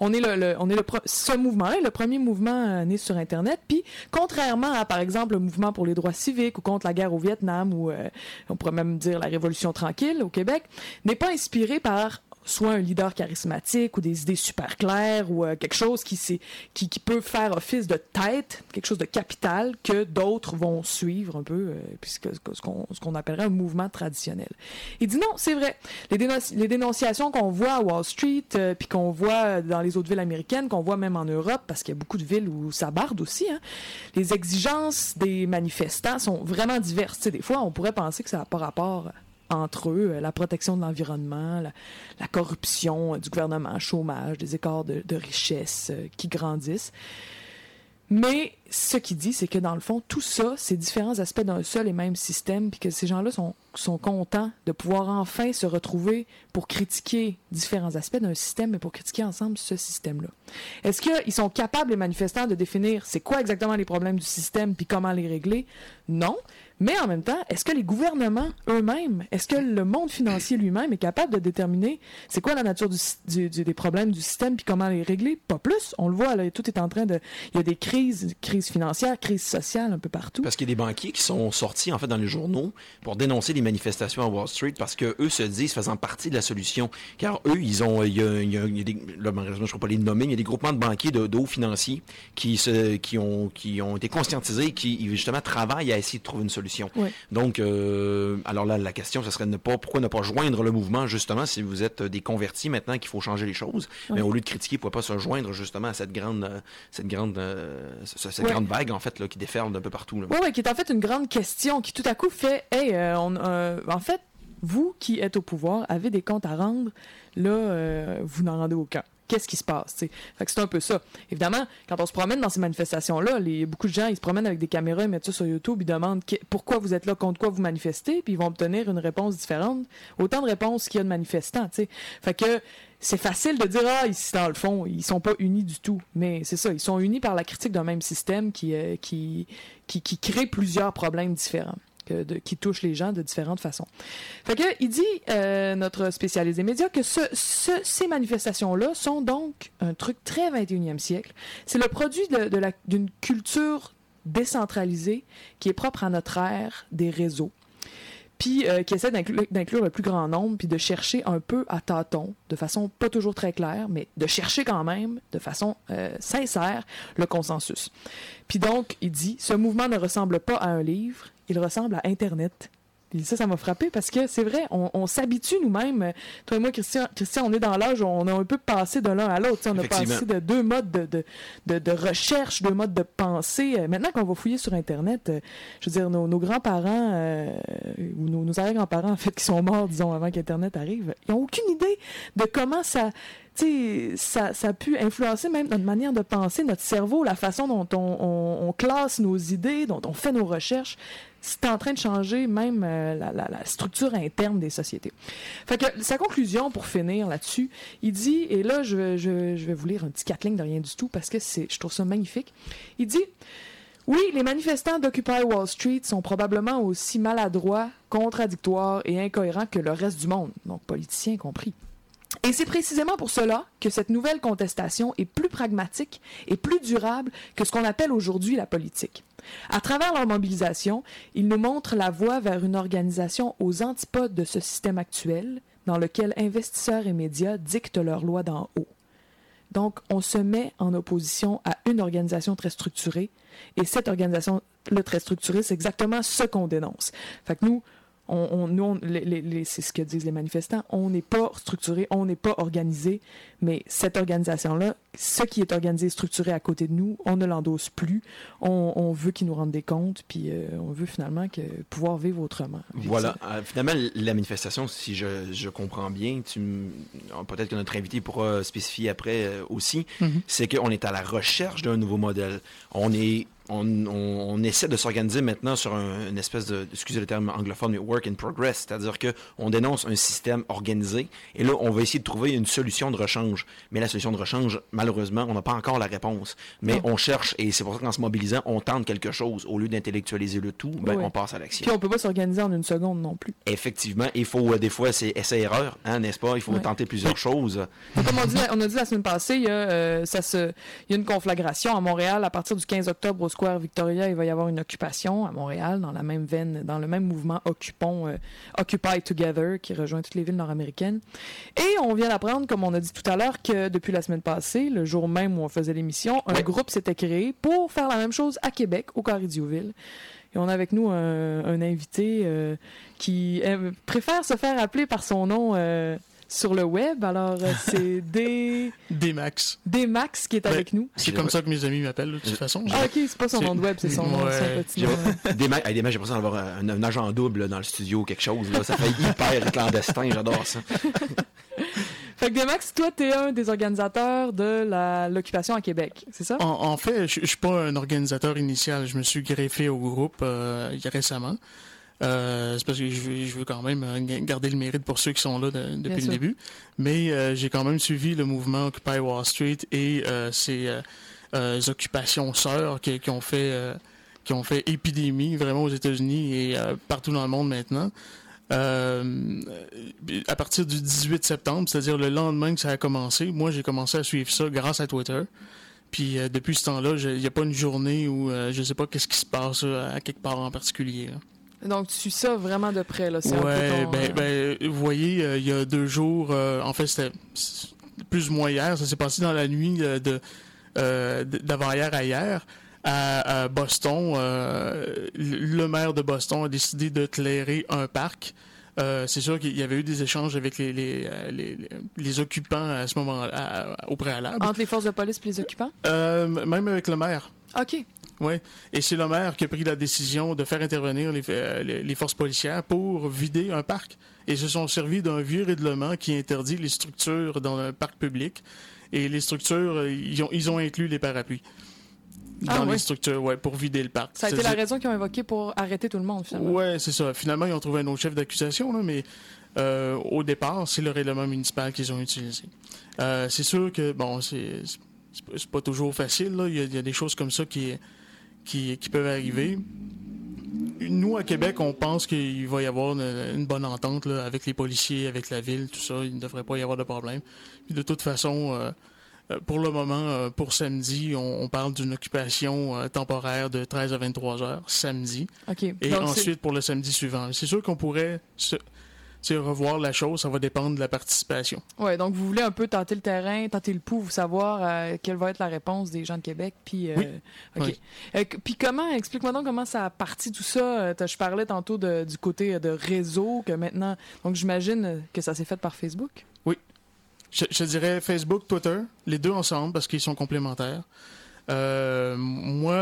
ce mouvement-là est le premier mouvement né sur Internet, puis contrairement à, par exemple, le mouvement pour les droits civiques ou contre la guerre au Vietnam ou, on pourrait même dire, la Révolution tranquille au Québec, n'est pas inspiré par soit un leader charismatique ou des idées super claires ou quelque chose qui peut faire office de tête, quelque chose de capital que d'autres vont suivre un peu, puisque ce qu'on appellerait un mouvement traditionnel. Il dit non, c'est vrai. Les dénonciations qu'on voit à Wall Street, puis qu'on voit dans les autres villes américaines, qu'on voit même en Europe, parce qu'il y a beaucoup de villes où ça barde aussi, hein, les exigences des manifestants sont vraiment diverses. Tu sais, des fois, on pourrait penser que ça n'a pas rapport entre eux, la protection de l'environnement, la corruption du gouvernement, le chômage, des écarts de richesse qui grandissent. Mais ce qu'il dit, c'est que dans le fond, tout ça, c'est différents aspects d'un seul et même système, puis que ces gens-là sont contents de pouvoir enfin se retrouver pour critiquer différents aspects d'un système, mais pour critiquer ensemble ce système-là. Est-ce qu'ils sont capables, les manifestants, de définir c'est quoi exactement les problèmes du système, puis comment les régler? Non. Mais en même temps, est-ce que les gouvernements eux-mêmes, est-ce que le monde financier lui-même est capable de déterminer c'est quoi la nature des problèmes du système puis comment les régler? Pas plus. On le voit, là, tout est en train de... Il y a des crises financières, crises sociales un peu partout. Parce qu'il y a des banquiers qui sont sortis, en fait, dans les journaux pour dénoncer les manifestations à Wall Street parce qu'eux se disent faisant partie de la solution. Car eux, il y a des... Là, malheureusement, je ne pourrais pas les nommer, mais il y a des groupements de banquiers de hauts financiers qui ont été conscientisés et qui, justement, travaillent à essayer de trouver une solution. Oui. Donc, alors là, la question, ce serait pourquoi ne pas joindre le mouvement, justement, si vous êtes des convertis maintenant qu'il faut changer les choses. Oui. Mais au lieu de critiquer, pourquoi pas se joindre, justement, à cette grande vague, en fait, là, qui déferle d'un peu partout. Oui, qui est en fait une grande question qui, tout à coup, fait, hey, en fait, vous qui êtes au pouvoir, avez des comptes à rendre, là, vous n'en rendez aucun. Qu'est-ce qui se passe, t'sais? Fait que c'est un peu ça. Évidemment, quand on se promène dans ces manifestations-là, beaucoup de gens, ils se promènent avec des caméras, ils mettent ça sur YouTube, ils demandent pourquoi vous êtes là, contre quoi vous manifestez, puis ils vont obtenir une réponse différente. Autant de réponses qu'il y a de manifestants, tu sais. Fait que c'est facile de dire, ici, dans le fond, ils sont pas unis du tout. Mais c'est ça, ils sont unis par la critique d'un même système qui crée plusieurs problèmes différents. Qui touche les gens de différentes façons. Fait que, il dit, notre spécialiste des médias, que ces manifestations-là sont donc un truc très 21e siècle. C'est le produit d'une culture décentralisée qui est propre à notre ère des réseaux, puis qui essaie d'inclure le plus grand nombre, puis de chercher un peu à tâtons, de façon pas toujours très claire, mais de chercher quand même, de façon sincère, le consensus. Puis donc, il dit, ce mouvement ne ressemble pas à un livre, il ressemble à Internet. Et ça m'a frappé parce que c'est vrai, on s'habitue nous-mêmes. Toi et moi, Christian, on est dans l'âge où on a un peu passé de l'un à l'autre. On a passé de deux modes de recherche, deux modes de pensée. Maintenant qu'on va fouiller sur Internet, je veux dire, nos grands-parents ou nos arrière-grands-parents, en fait, qui sont morts, disons, avant qu'Internet arrive, ils n'ont aucune idée de comment ça a pu influencer même notre manière de penser, notre cerveau, la façon dont on classe nos idées, dont on fait nos recherches. C'est en train de changer même la structure interne des sociétés. Fait que sa conclusion, pour finir là-dessus, il dit, et là je vais vous lire un petit 4 lignes de rien du tout parce que je trouve ça magnifique. Il dit, oui, les manifestants d'Occupy Wall Street sont probablement aussi maladroits, contradictoires et incohérents que le reste du monde, donc politiciens compris. Et c'est précisément pour cela que cette nouvelle contestation est plus pragmatique et plus durable que ce qu'on appelle aujourd'hui la politique. À travers leur mobilisation, ils nous montrent la voie vers une organisation aux antipodes de ce système actuel, dans lequel investisseurs et médias dictent leurs lois d'en haut. Donc, on se met en opposition à une organisation très structurée, et cette organisation-là très structurée, c'est exactement ce qu'on dénonce. Fait que nous, c'est ce que disent les manifestants, on n'est pas structuré, on n'est pas organisé, mais cette organisation-là, ce qui est organisé et structuré à côté de nous, on ne l'endosse plus, on veut qu'ils nous rendent des comptes, puis on veut finalement pouvoir vivre autrement. Voilà, finalement, la manifestation, si je comprends bien, peut-être que notre invité pourra spécifier après aussi, c'est qu'on est à la recherche d'un nouveau modèle. On essaie de s'organiser maintenant sur une espèce de, excusez le terme anglophone, mais work in progress, c'est-à-dire qu'on dénonce un système organisé et là, on va essayer de trouver une solution de rechange. Mais la solution de rechange, malheureusement, on n'a pas encore la réponse. Mais on cherche et c'est pour ça qu'en se mobilisant, on tente quelque chose. Au lieu d'intellectualiser le tout, on passe à l'action. Puis on peut pas s'organiser en une seconde non plus. Effectivement, il faut, des fois, c'est essai-erreur, n'est-ce pas? Il faut tenter plusieurs choses. Comme on a dit la semaine passée, il y a une conflagration à Montréal à partir du 15 octobre au Square Victoria, il va y avoir une occupation à Montréal, dans la même veine, dans le même mouvement Occupy Together, qui rejoint toutes les villes nord-américaines. Et on vient d'apprendre, comme on a dit tout à l'heure, que depuis la semaine passée, le jour même où on faisait l'émission, un groupe s'était créé pour faire la même chose à Québec, au Carré Diouville. Et on a avec nous un invité qui préfère se faire appeler par son nom sur le web. Alors, c'est D-Max. D-Max qui est avec nous. C'est comme ça que mes amis m'appellent, de toute façon. Ah, OK, c'est pas son nom de web, c'est son petit nom. D-Max, j'ai l'impression d'avoir un agent double dans le studio, quelque chose. Là. Ça fait hyper clandestin, j'adore ça. Fait que D-Max, toi, t'es un des organisateurs de l'occupation à Québec, c'est ça? En fait, je suis pas un organisateur initial. Je me suis greffé au groupe récemment. C'est parce que je veux quand même garder le mérite pour ceux qui sont là depuis le début. Mais j'ai quand même suivi le mouvement Occupy Wall Street et ces occupations sœurs qui ont fait épidémie vraiment aux États-Unis et partout dans le monde maintenant. À partir du 18 septembre, c'est-à-dire le lendemain que ça a commencé, moi j'ai commencé à suivre ça grâce à Twitter. Puis depuis ce temps-là, il n'y a pas une journée où je sais pas qu'est-ce qui se passe à quelque part en particulier. Là. Donc tu suis ça vraiment de près, là. C'est ouais, un peu vous voyez, il y a 2 jours, en fait c'était plus ou moins hier, ça s'est passé dans la nuit d'avant-hier à hier. À Boston, le maire de Boston a décidé de clairer un parc. C'est sûr qu'il y avait eu des échanges avec les occupants à ce moment-là, au préalable. Entre les forces de police et les occupants? Même avec le maire. OK. Oui, et c'est le maire qui a pris la décision de faire intervenir les forces policières pour vider un parc. Et se sont servis d'un vieux règlement qui interdit les structures dans un parc public. Et les structures, ils ont inclus les parapluies. Dans les structures, pour vider le parc. Ça a été la raison qu'ils ont invoquée pour arrêter tout le monde, finalement. Oui, c'est ça. Finalement, ils ont trouvé un autre chef d'accusation, là, mais au départ, c'est le règlement municipal qu'ils ont utilisé. C'est sûr que, bon, c'est pas toujours facile, là. Il y a des choses comme ça qui peuvent arriver. Nous, à Québec, on pense qu'il va y avoir une bonne entente là, avec les policiers, avec la ville, tout ça. Il ne devrait pas y avoir de problème. Puis de toute façon... pour le moment, pour samedi, on parle d'une occupation temporaire de 13 à 23 heures, samedi. Okay. Et donc, ensuite, pour le samedi suivant. C'est sûr qu'on pourrait revoir la chose, ça va dépendre de la participation. Oui, donc vous voulez un peu tenter le terrain, tenter le pouls, savoir quelle va être la réponse des gens de Québec. Puis, oui. OK. Oui. Puis explique-moi donc comment ça a parti tout ça. Je parlais tantôt du côté de réseau, que maintenant, donc j'imagine que ça s'est fait par Facebook. Oui. Je dirais Facebook, Twitter, les deux ensemble parce qu'ils sont complémentaires. Moi,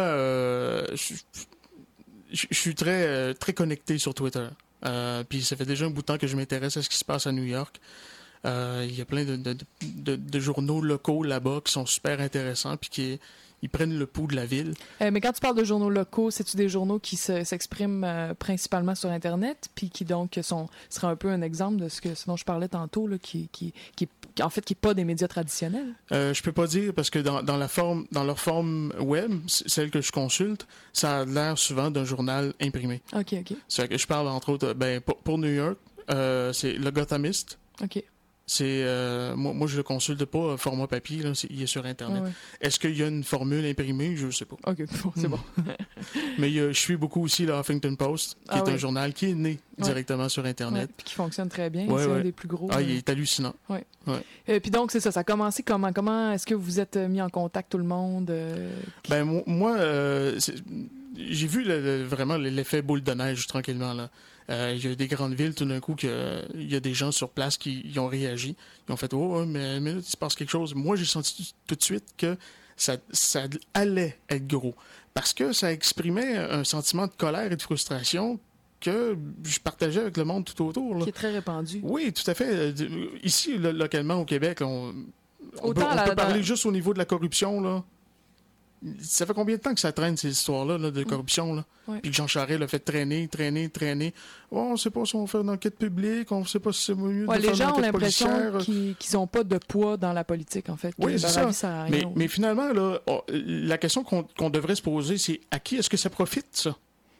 je suis très connecté sur Twitter. Puis ça fait déjà un bout de temps que je m'intéresse à ce qui se passe à New York. Il y a plein de journaux locaux là-bas qui sont super intéressants puis ils prennent le pouls de la ville. Mais quand tu parles de journaux locaux, c'est-tu des journaux qui s'expriment principalement sur Internet, puis qui donc seraient un peu un exemple de ce dont je parlais tantôt, là, qui en fait, qui n'est pas des médias traditionnels? Je peux pas dire, parce que dans leur forme web, celle que je consulte, ça a l'air souvent d'un journal imprimé. OK. C'est que je parle, entre autres, pour New York, c'est le Gothamist. OK. C'est moi je le consulte pas format papier, là, il est sur Internet. Ouais. Est-ce qu'il y a une formule imprimée? Je sais pas. OK, c'est bon. Mais je suis beaucoup aussi le Huffington Post, qui est un journal qui est né directement sur Internet. Puis qui fonctionne très bien, c'est un des plus gros. Il est hallucinant. Ouais. Puis donc, c'est ça a commencé comment? Comment est-ce que vous êtes mis en contact tout le monde? Moi, j'ai vu vraiment l'effet boule de neige tranquillement, là. Il y a des grandes villes, tout d'un coup, il y a des gens sur place qui ont réagi. Ils ont fait « Oh, mais là, il se passe quelque chose. » Moi, j'ai senti tout de suite que ça allait être gros. Parce que ça exprimait un sentiment de colère et de frustration que je partageais avec le monde tout autour. Là. Qui est très répandu. Oui, tout à fait. Ici, localement, au Québec, on peut parler juste au niveau de la corruption, là. Ça fait combien de temps que ça traîne, ces histoires-là de corruption? Là? Puis que Jean Charest l'a fait traîner. Oh, on ne sait pas si on fait une enquête publique, on ne sait pas si c'est mieux de faire une enquête policière. Les gens ont l'impression qu'ils n'ont pas de poids dans la politique, en fait. Oui, c'est ça. Mais finalement, là, la question qu'on devrait se poser, c'est à qui est-ce que ça profite, ça?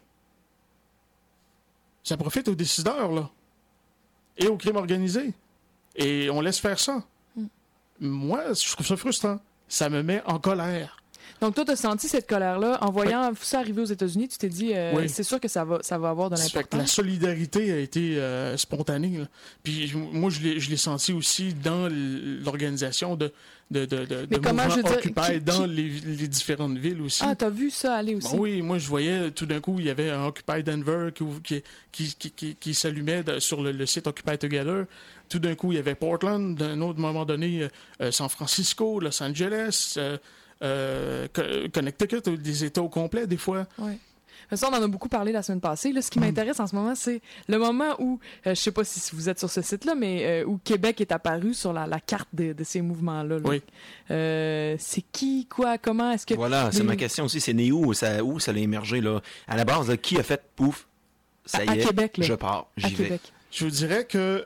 Ça profite aux décideurs, là. Et au crime organisé. Et on laisse faire ça. Moi, je trouve ça frustrant. Ça me met en colère. Donc, toi, tu as senti cette colère-là. En voyant ça arriver aux États-Unis, tu t'es dit, Oui. c'est sûr que ça va avoir de Fait que la l'importance. solidarité a été spontanée. Là. Puis moi, je l'ai senti aussi dans l'organisation de comment, je veux mouvements dire, Occupy dans les différentes villes aussi. Ah, t'as vu ça aller aussi? Bon, oui, moi, je voyais tout d'un coup, il y avait un Occupy Denver qui s'allumait sur le site Occupy Together. Tout d'un coup, il y avait Portland, d'un autre moment donné, San Francisco, Los Angeles, Connecticut, des États au complet, des fois. Oui. Ça, on en a beaucoup parlé la semaine passée. Là, ce qui m'intéresse en ce moment, c'est le moment où, je sais pas si vous êtes sur ce site-là, mais où Québec est apparu sur la carte de ces mouvements-là. Là. Oui. C'est qui, quoi, comment, est-ce que... Voilà, c'est ma question aussi. C'est né où ça a émergé, là? À la base, là, qui a fait pouf? Ça y À est, Québec, là. je pars, j'y vais. Québec. Je vous dirais que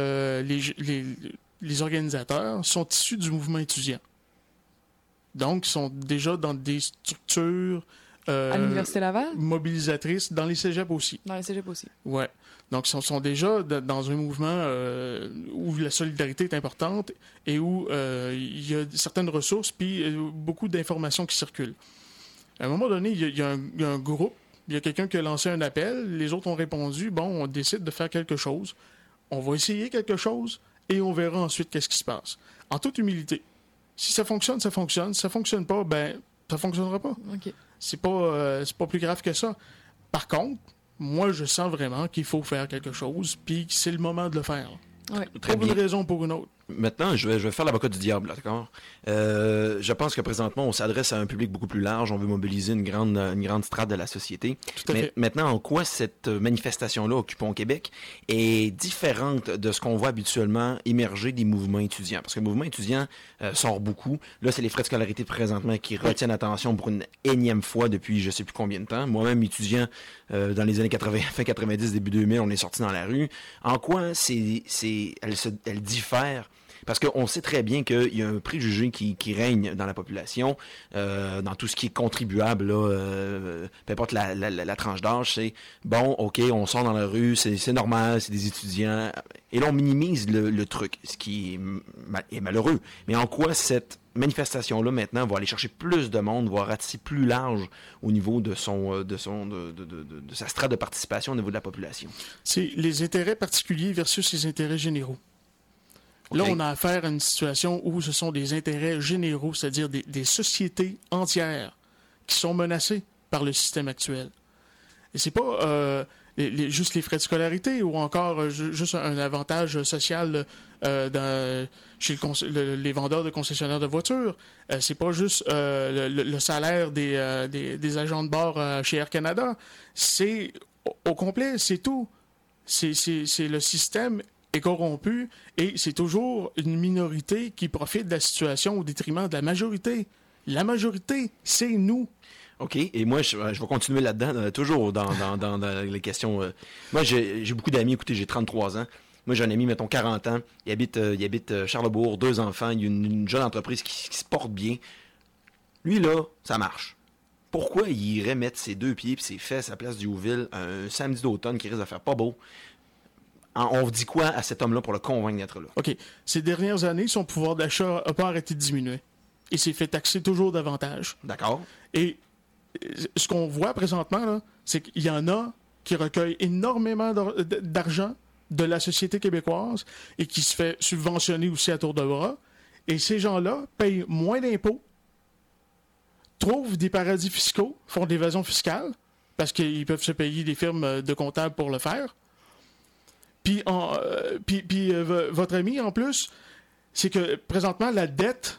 les organisateurs sont issus du mouvement étudiant. Donc, ils sont déjà dans des structures à l'Université Laval? mobilisatrices, dans les cégeps aussi. Dans les cégeps aussi. Ouais. Donc, ils sont déjà dans un mouvement où la solidarité est importante et où il y a certaines ressources puis beaucoup d'informations qui circulent. À un moment donné, il y a un groupe, il y a quelqu'un qui a lancé un appel, les autres ont répondu, bon, on décide de faire quelque chose, on va essayer quelque chose et on verra ensuite qu'est-ce qui se passe. En toute humilité. Si ça fonctionne, ça fonctionne. Si ça fonctionne pas, ben, ça fonctionnera pas. OK. C'est pas plus grave que ça. Par contre, moi, je sens vraiment qu'il faut faire quelque chose, puis que c'est le moment de le faire. Ouais. Très Pour bien. une raison ou pour une autre. Maintenant, je vais faire l'avocat du diable, là, d'accord? Je pense que présentement, on s'adresse à un public beaucoup plus large. On veut mobiliser une grande strate de la société. Tout à fait. Maintenant, en quoi cette manifestation-là, Occupons Québec, est différente de ce qu'on voit habituellement émerger des mouvements étudiants? Parce que le mouvement étudiant sort beaucoup. Là, c'est les frais de scolarité présentement qui retiennent l'attention pour une énième fois depuis je sais plus combien de temps. Moi-même, étudiant dans les années 80, fin 90, début 2000, on est sorti dans la rue. En quoi elle diffère? Parce qu'on sait très bien qu'il y a un préjugé qui règne dans la population, dans tout ce qui est contribuable, là, peu importe la tranche d'âge, c'est bon, ok, on sort dans la rue, c'est normal, c'est des étudiants, et là on minimise le truc, ce qui est malheureux. Mais en quoi cette manifestation-là maintenant va aller chercher plus de monde, va ratisser plus large au niveau de sa strate de participation au niveau de la population? C'est les intérêts particuliers versus les intérêts généraux. Là, on a affaire à une situation où ce sont des intérêts généraux, c'est-à-dire des sociétés entières qui sont menacées par le système actuel. Et c'est pas juste les frais de scolarité ou encore juste un avantage social chez les vendeurs de concessionnaires de voitures. C'est pas juste le salaire des agents de bord chez Air Canada. C'est au complet, c'est tout. C'est le système est corrompu et c'est toujours une minorité qui profite de la situation au détriment de la majorité. La majorité, c'est nous. OK. Et moi, je vais continuer là-dedans, toujours dans les questions. Moi, j'ai beaucoup d'amis. Écoutez, j'ai 33 ans. Moi, j'ai un ami, mettons, 40 ans. Il habite Charlesbourg, 2 enfants. Il y a une jeune entreprise qui se porte bien. Lui, là, ça marche. Pourquoi il irait mettre ses 2 pieds et ses fesses à la place du Houville un samedi d'automne qui risque de faire pas beau? On dit quoi à cet homme-là pour le convaincre d'être là? OK. Ces dernières années, son pouvoir d'achat n'a pas arrêté de diminuer. Il s'est fait taxer toujours davantage. D'accord. Et ce qu'on voit présentement, là, c'est qu'il y en a qui recueillent énormément d'argent de la société québécoise et qui se fait subventionner aussi à tour de bras. Et ces gens-là payent moins d'impôts, trouvent des paradis fiscaux, font de l'évasion fiscale, parce qu'ils peuvent se payer des firmes de comptables pour le faire. Puis votre ami, en plus, c'est que présentement, la dette,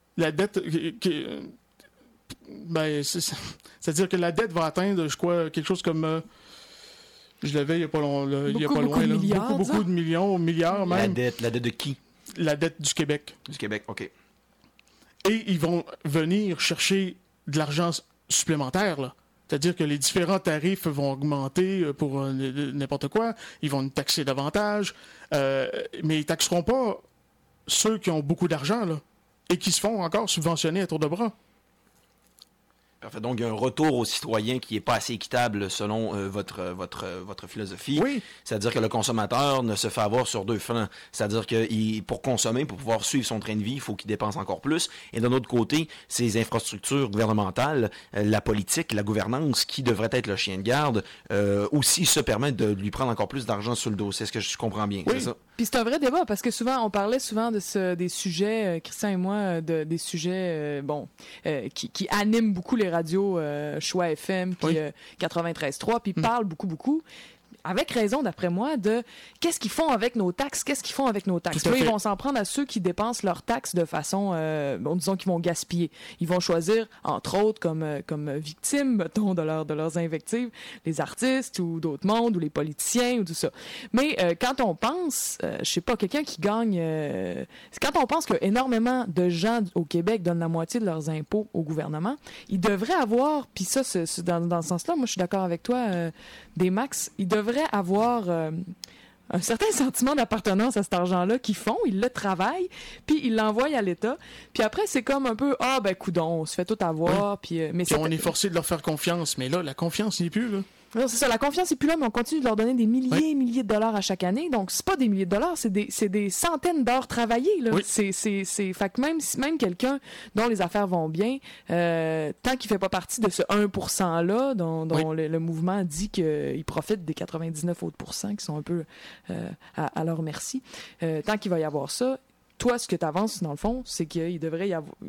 c'est-à-dire que la dette va atteindre, je crois, quelque chose comme, je l'avais il n'y a pas loin, beaucoup de millions, milliards même. La dette de qui? La dette du Québec. Du Québec, OK. Et ils vont venir chercher de l'argent supplémentaire, là. C'est-à-dire que les différents tarifs vont augmenter pour n'importe quoi. Ils vont nous taxer davantage. Mais ils ne taxeront pas ceux qui ont beaucoup d'argent là, et qui se font encore subventionner à tour de bras. Parfait. Donc, il y a un retour aux citoyens qui n'est pas assez équitable selon votre philosophie. Oui. C'est-à-dire que le consommateur ne se fait avoir sur deux flancs. C'est-à-dire que pour consommer, pour pouvoir suivre son train de vie, il faut qu'il dépense encore plus. Et d'un autre côté, ces infrastructures gouvernementales, la politique, la gouvernance, qui devrait être le chien de garde, aussi se permettent de lui prendre encore plus d'argent sur le dos. C'est ce que je comprends bien, oui. c'est ça? Puis c'est un vrai débat parce que souvent, on parlait souvent des sujets, Christian et moi, des sujets qui animent beaucoup les radios Choix FM, puis 93.3, puis parlent beaucoup, avec raison, d'après moi, de qu'est-ce qu'ils font avec nos taxes, Là, ils vont s'en prendre à ceux qui dépensent leurs taxes de façon, disons qu'ils vont gaspiller. Ils vont choisir, entre autres, comme victimes, mettons, de leurs invectives, les artistes ou d'autres mondes, ou les politiciens, ou tout ça. Mais quand on pense, je sais pas, quelqu'un qui gagne... quand on pense que énormément de gens au Québec donnent la moitié de leurs impôts au gouvernement, ils devraient avoir, puis ça, c'est dans ce sens-là, moi je suis d'accord avec toi, Max, ils devraient avoir un certain sentiment d'appartenance à cet argent-là qu'ils font, ils le travaillent, puis ils l'envoient à l'État. Puis après, c'est comme un peu, coudonc, on se fait tout avoir. Puis on est forcé de leur faire confiance, mais là, la confiance n'est plus, là. Non, c'est ça, la confiance n'est plus là, mais on continue de leur donner des milliers et milliers de dollars à chaque année. Donc, c'est pas des milliers de dollars, c'est des centaines d'heures travaillées, là. Oui. Fait que même quelqu'un dont les affaires vont bien, tant qu'il fait pas partie de ce 1%-là, dont le mouvement dit qu'il profite des 99 autres pourcents qui sont un peu à leur merci, tant qu'il va y avoir ça, toi, ce que tu avances, dans le fond, c'est qu'il devrait y avoir...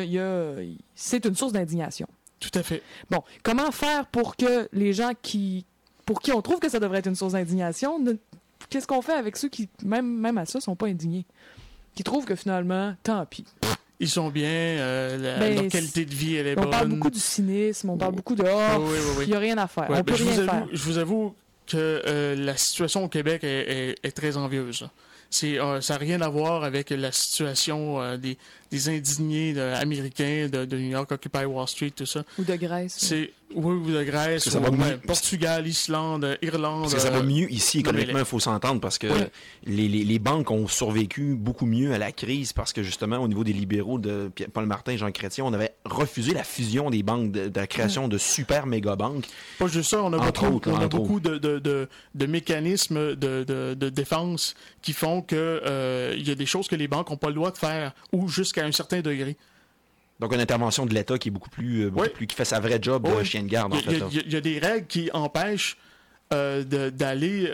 c'est une source d'indignation. Tout à fait. Bon, comment faire pour que les gens pour qui on trouve que ça devrait être une source d'indignation, qu'est-ce qu'on fait avec ceux qui, même à ça, sont pas indignés? Qui trouvent que finalement, tant pis. Ils sont bien, leur qualité de vie, elle est bonne. On parle beaucoup du cynisme, on parle beaucoup de il n'y a rien à faire, on peut rien faire. Je vous avoue que la situation au Québec est très envieuse. Ça n'a rien à voir avec la situation des indignés américains de New York, Occupy Wall Street, tout ça. Ou de Grèce. Ou de Grèce, ça va mieux. Portugal, Islande, Irlande. Parce que ça va mieux ici, économiquement, il faut s'entendre, parce que les banques ont survécu beaucoup mieux à la crise, parce que justement, au niveau des libéraux de Paul Martin et Jean Chrétien, on avait refusé la fusion des banques, de la création de super méga-banques. Pas juste ça, on a beaucoup de mécanismes de défense qui font que il y a des choses que les banques n'ont pas le droit de faire, ou jusqu'à un certain degré. Donc, une intervention de l'État qui est beaucoup plus qui fait sa vraie job de chien de garde, en fait. Il y a des règles qui empêchent d'aller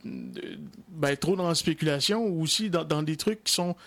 trop dans la spéculation, ou aussi dans des trucs qui sont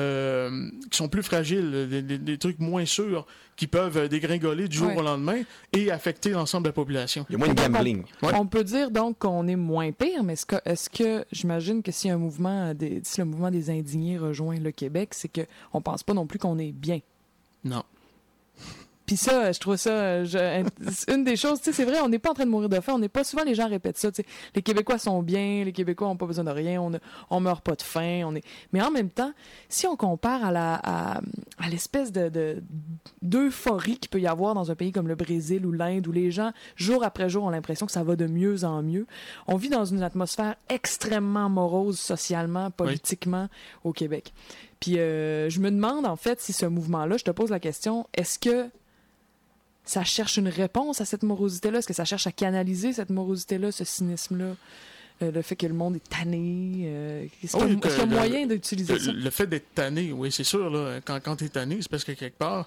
plus fragiles, des trucs moins sûrs, qui peuvent dégringoler du jour au lendemain et affecter l'ensemble de la population. Il y a moins de gambling. On peut dire donc qu'on est moins pire, mais est-ce que j'imagine que si le mouvement des indignés rejoint le Québec, c'est qu'on pense pas non plus qu'on est bien? Non. Puis ça, je trouve ça une des choses, tu sais, c'est vrai, on n'est pas en train de mourir de faim, on n'est pas, souvent les gens répètent ça, tu sais, les Québécois sont bien, les Québécois n'ont pas besoin de rien, on meurt pas de faim, mais en même temps, si on compare à l'espèce d'euphorie qu'il peut y avoir dans un pays comme le Brésil ou l'Inde, où les gens, jour après jour, ont l'impression que ça va de mieux en mieux, on vit dans une atmosphère extrêmement morose socialement, politiquement, au Québec. Puis je me demande, en fait, si ce mouvement-là, je te pose la question, est-ce que ça cherche une réponse à cette morosité-là? Est-ce que ça cherche à canaliser cette morosité-là, ce cynisme-là? Le fait que le monde est tanné? Est-ce qu'il y a moyen d'utiliser ça? Le fait d'être tanné, oui, c'est sûr. Là, quand tu es tanné, c'est parce que quelque part,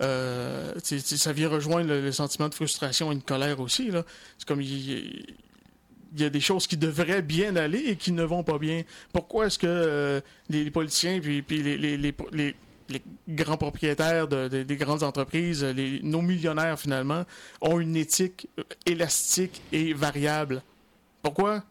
ça vient rejoindre le sentiment de frustration et de colère aussi. Là. C'est comme... Il y a des choses qui devraient bien aller et qui ne vont pas bien. Pourquoi est-ce que les politiciens puis les grands propriétaires des grandes entreprises, nos millionnaires finalement, ont une éthique élastique et variable? Pourquoi?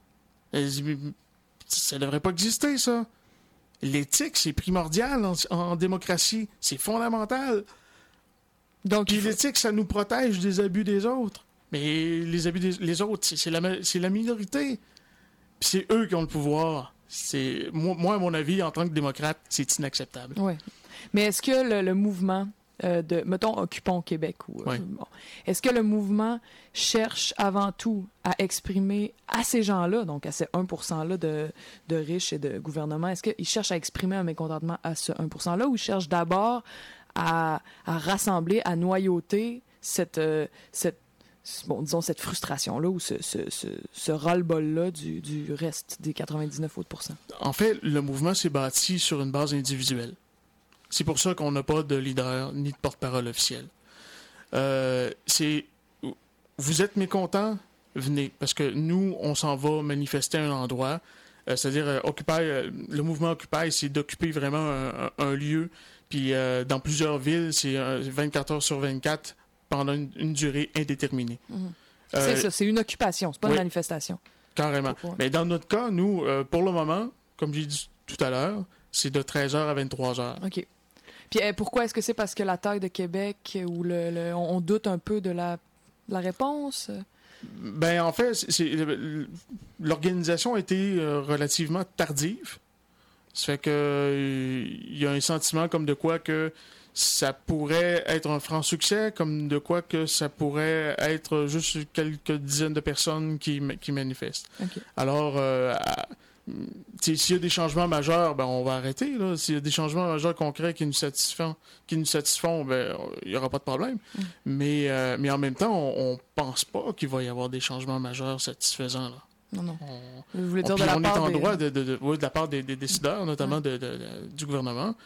Ça devrait pas exister, ça. L'éthique, c'est primordial en démocratie. C'est fondamental. Donc, puis l'éthique, ça nous protège des abus des autres. Mais les abus des autres, c'est la minorité. Puis c'est eux qui ont le pouvoir. Moi, à mon avis, en tant que démocrate, c'est inacceptable. Oui. Mais est-ce que le mouvement mettons, Occupons Québec, est-ce que le mouvement cherche avant tout à exprimer à ces gens-là, donc à ces 1%-là de riches et de gouvernement, est-ce qu'ils cherchent à exprimer un mécontentement à ce 1%-là, ou ils cherchent d'abord à rassembler, à noyauter disons cette frustration-là ou ce ras-le-bol-là du reste des 99 autres %. En fait, le mouvement s'est bâti sur une base individuelle. C'est pour ça qu'on n'a pas de leader ni de porte-parole officiel. Vous êtes mécontents? Venez. Parce que nous, on s'en va manifester à un endroit. C'est-à-dire, le mouvement Occupy, c'est d'occuper vraiment un lieu. Puis dans plusieurs villes, c'est 24 heures sur 24 pendant une durée indéterminée. C'est ça, c'est une occupation, c'est pas une manifestation. Carrément. Mais dans notre cas, nous, pour le moment, comme j'ai dit tout à l'heure, c'est de 13h à 23h. OK. Puis pourquoi? Est-ce que c'est parce que la taille de Québec ou on doute un peu de la réponse? Ben, en fait, l'organisation a été relativement tardive. Ça fait que il y a un sentiment comme de quoi que ça pourrait être un franc succès, comme de quoi que ça pourrait être juste quelques dizaines de personnes qui manifestent. Okay. Alors, s'il y a des changements majeurs, ben on va arrêter. Là. S'il y a des changements majeurs concrets qui nous satisfont, ben il n'y aura pas de problème. Mais en même temps, on pense pas qu'il va y avoir des changements majeurs satisfaisants. Là. Non. Vous voulez dire de la part des décideurs, notamment du gouvernement.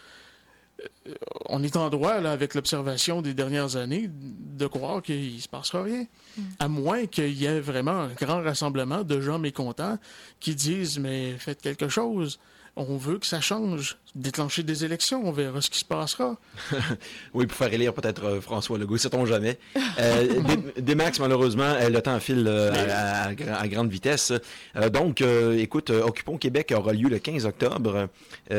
On est en droit, là, avec l'observation des dernières années, de croire qu'il ne se passera rien. À moins qu'il y ait vraiment un grand rassemblement de gens mécontents qui disent « mais faites quelque chose ». On veut que ça change. Déclencher des élections, on verra ce qui se passera. Oui, pour faire élire peut-être François Legault, sait-on jamais. Des-Max, malheureusement, le temps file à grande vitesse. Donc, écoute, Occupons Québec aura lieu le 15 octobre.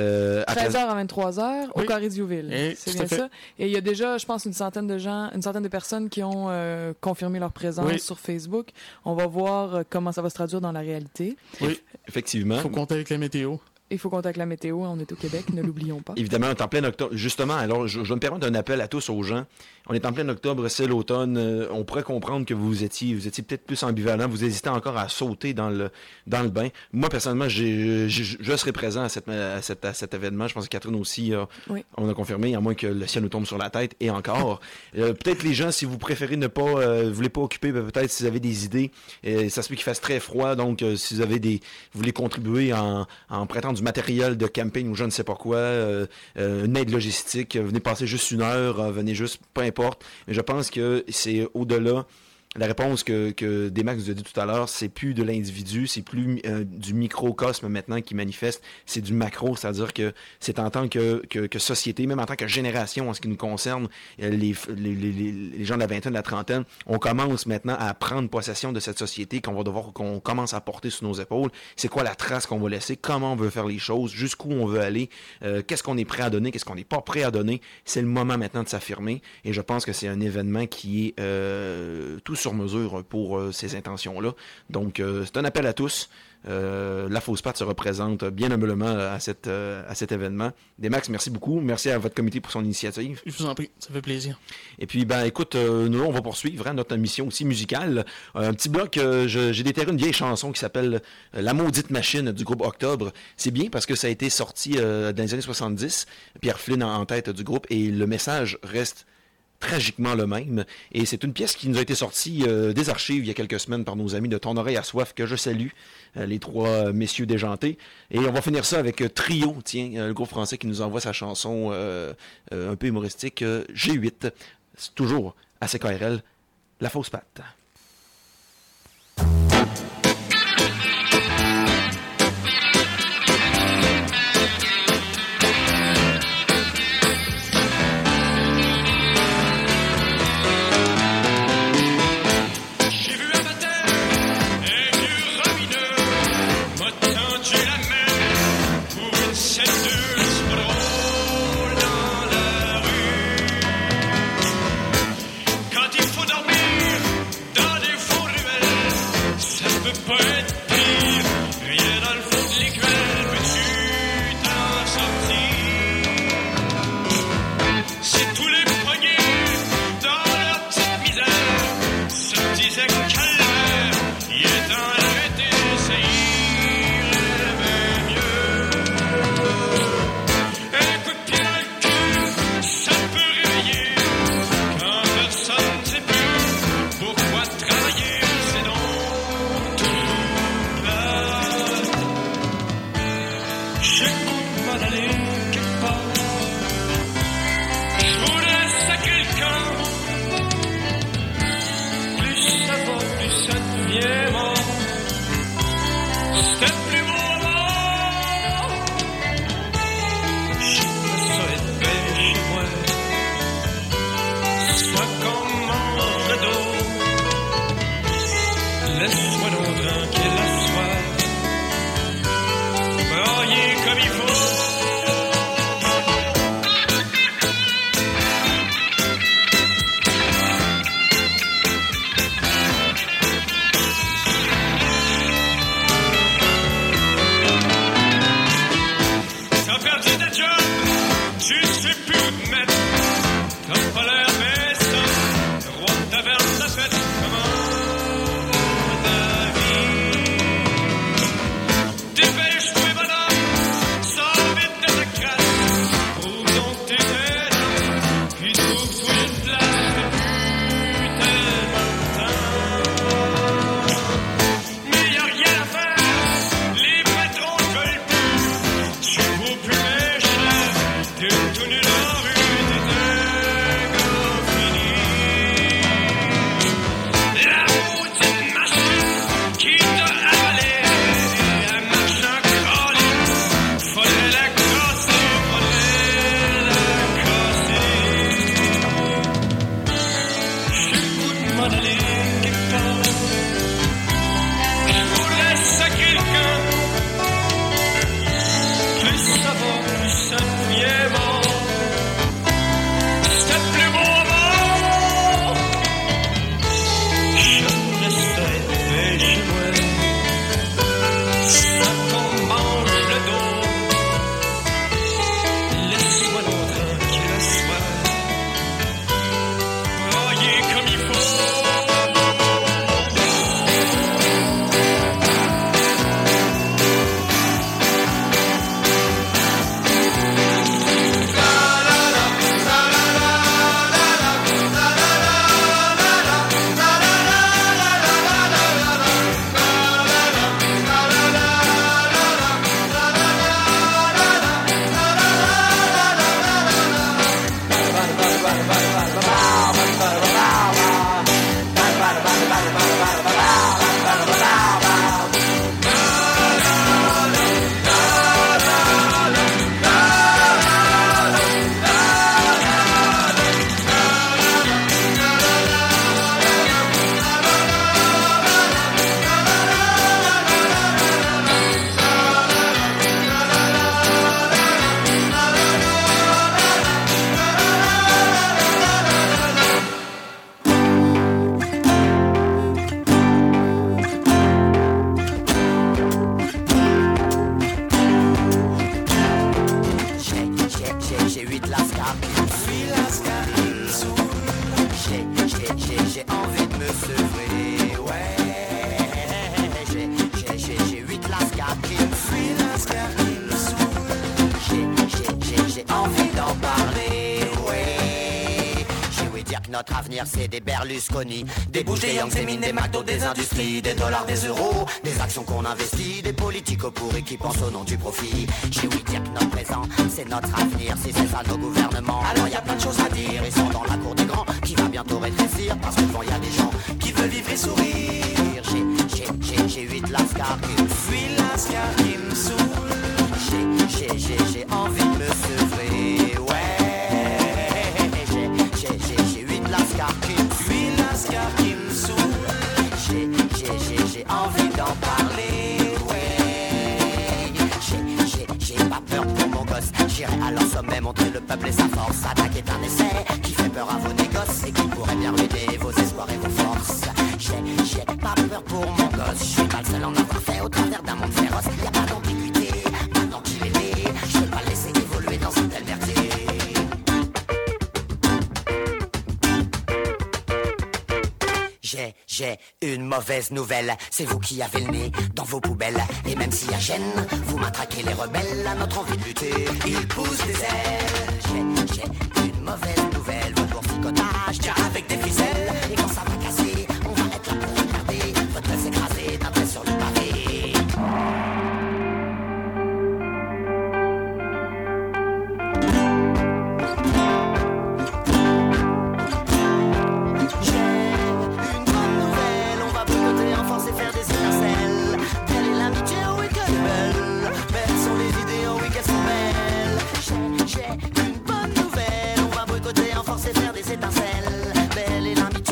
13h à 23h au Carré Diouville. C'est bien ça. Et il y a déjà, je pense, une centaine de personnes qui ont confirmé leur présence sur Facebook. On va voir comment ça va se traduire dans la réalité. Oui, effectivement. Il faut compter avec la météo. Il faut compter avec la météo, on est au Québec, ne l'oublions pas. Évidemment, on est en plein octobre. Justement, alors, je me permets d'un appel à tous aux gens. On est en plein octobre, c'est l'automne. On pourrait comprendre que vous étiez peut-être plus ambivalent. Vous hésitez encore à sauter dans le bain. Moi, personnellement, je serai présent à cet événement. Je pense que Catherine aussi, on a confirmé, à moins que le ciel nous tombe sur la tête. Et encore. Peut-être les gens, si vous préférez vous voulez pas occuper, peut-être si vous avez des idées. Ça se peut qu'il fasse très froid. Donc, si vous avez vous voulez contribuer en prêtant du matériel de camping ou je ne sais pas quoi, une aide logistique, venez passer juste 1 heure, venez juste, peu importe. Mais je pense que c'est au-delà. La réponse que Des-Max nous a dit tout à l'heure, c'est plus de l'individu, c'est plus du microcosme maintenant qui manifeste, c'est du macro, c'est-à-dire que c'est en tant que société, même en tant que génération en ce qui nous concerne, les gens de la vingtaine, de la trentaine, on commence maintenant à prendre possession de cette société qu'on commence à porter sur nos épaules. C'est quoi la trace qu'on va laisser, comment on veut faire les choses, jusqu'où on veut aller, qu'est-ce qu'on est prêt à donner, qu'est-ce qu'on n'est pas prêt à donner. C'est le moment maintenant de s'affirmer et je pense que c'est un événement qui est tout sur mesure pour ces intentions-là. Donc, c'est un appel à tous. La Fausse Patte se représente bien humblement à cet événement. Des-Max, merci beaucoup. Merci à votre comité pour son initiative. Je vous en prie, ça fait plaisir. Et puis, écoute, nous, on va poursuivre notre mission aussi musicale. Un petit bloc, j'ai déterré une vieille chanson qui s'appelle « La maudite machine » du groupe Octobre. C'est bien parce que ça a été sorti dans les années 70. Pierre Flynn en tête du groupe et le message reste tragiquement le même. Et c'est une pièce qui nous a été sortie des archives il y a quelques semaines par nos amis de Ton Oreille à Soif, que je salue, les 3 messieurs déjantés. Et on va finir ça avec Trio, le groupe français qui nous envoie sa chanson un peu humoristique, G8. C'est toujours à CKRL, La Fausse Patte. Personne ne sait plus. laisse-moi donc tranquille le soir, brailler comme il faut. T'as perdu ta job, tu sais plus où te mettre, t'as pas l'air baissant, le roi de taverne t'a fait comment ta vie. Dépêche-toi, madame, sors vite de ta crasse, prouve donc tes aidants, puis trouve-toi une place depuis tellement de temps. Mais y a rien à faire, les patrons ne veulent plus, tu vaux plus méchant, t'es tout nul en rue, t'es un gars fini. La maudite machine qui t'a avalé, elle marche en crawling, faudrait la casser, J'ai le goût de m'en aller quelque part, je voudrais sacrer le camp, plus ça va, plus ça devient bon. C'était plus beau avant. Je restais chez moi, ça qu'on mange le dos. Laisse-moi donc tranquille le soir, brailler comme il faut. J'ai 8 lascars qui me fuient, lascars qui me saoulent. J'ai envie de me sevrer, ouais. J'ai 8 lascars qui me fuient, lascars qui me saoulent. J'ai envie d'en parler, ouais. J'ai ouï dire que notre avenir c'est des Berlusconi, des Bush, des Young, des mines, des McDo, des industries, des dollars, des euros, des actions qu'on investit, des politiques pourris qui pensent au nom du profit. J'ai ouï dire que notre présent c'est notre avenir, si c'est ça nos gouvernements, alors y a plein de choses à dire. Ils sont dans la cour des grands qui va bientôt rétrécir, parce que devant y a des gens qui veulent vivre et sourire. J'ai 8 lascars qui me fuient, lascars qui me saoulent. J'ai envie de me sevrer, ouais. J'ai 8 lascars qui me fuient, lascars qui me saoulent. J'ai envie d'en parler, ouais. J'ai pas peur pour mon gosse, j'irai à leur sommet montrer le peuple et sa force. Attaque est un essai qui fait peur à vos négoces et qui pourrait bien ruiner vos espoirs et vos forces. J'ai pas peur pour mon gosse, je suis pas le seul en avoir fait au travers d'un monde féroce. Y'a pas d'ambiguïté, maintenant qu'il est né, je vais pas le laisser évoluer dans un tel merdier. J'ai une mauvaise nouvelle, c'est vous qui avez le nez dans vos poubelles. Et même s'il y a gêne, vous matraquez les rebelles à notre envie de lutter. Ils poussent des ailes. J'ai une mauvaise nouvelle, votre boursicotage tient avec des ficelles. Et quand ça va casser, on va être là pour regarder votre laisse écrasée d'un trait sur le pavé. J'ai une bonne nouvelle, on va boycotter en force et faire des étincelles. Belle et l'amitié.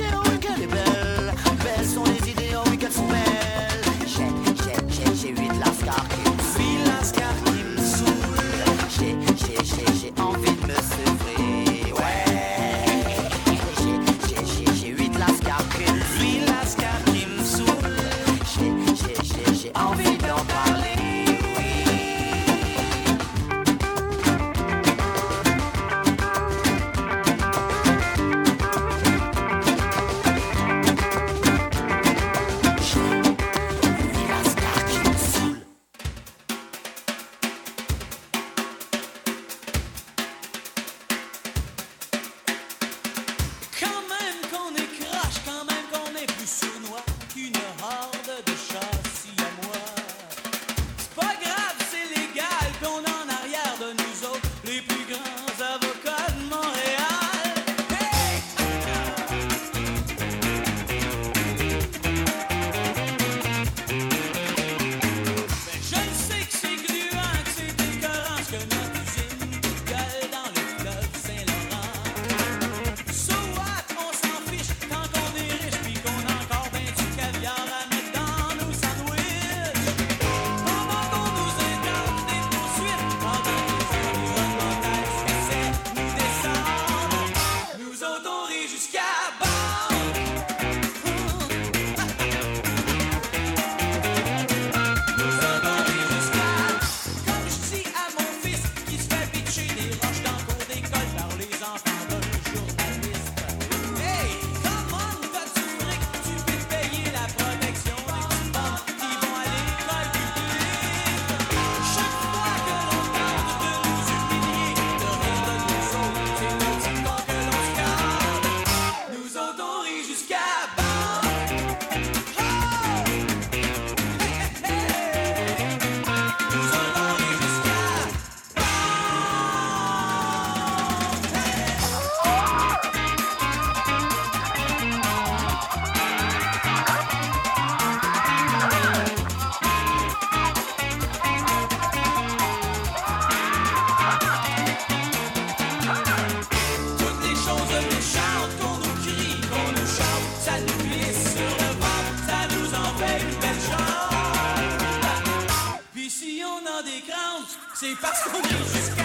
C'est parce qu'on est jusqu'à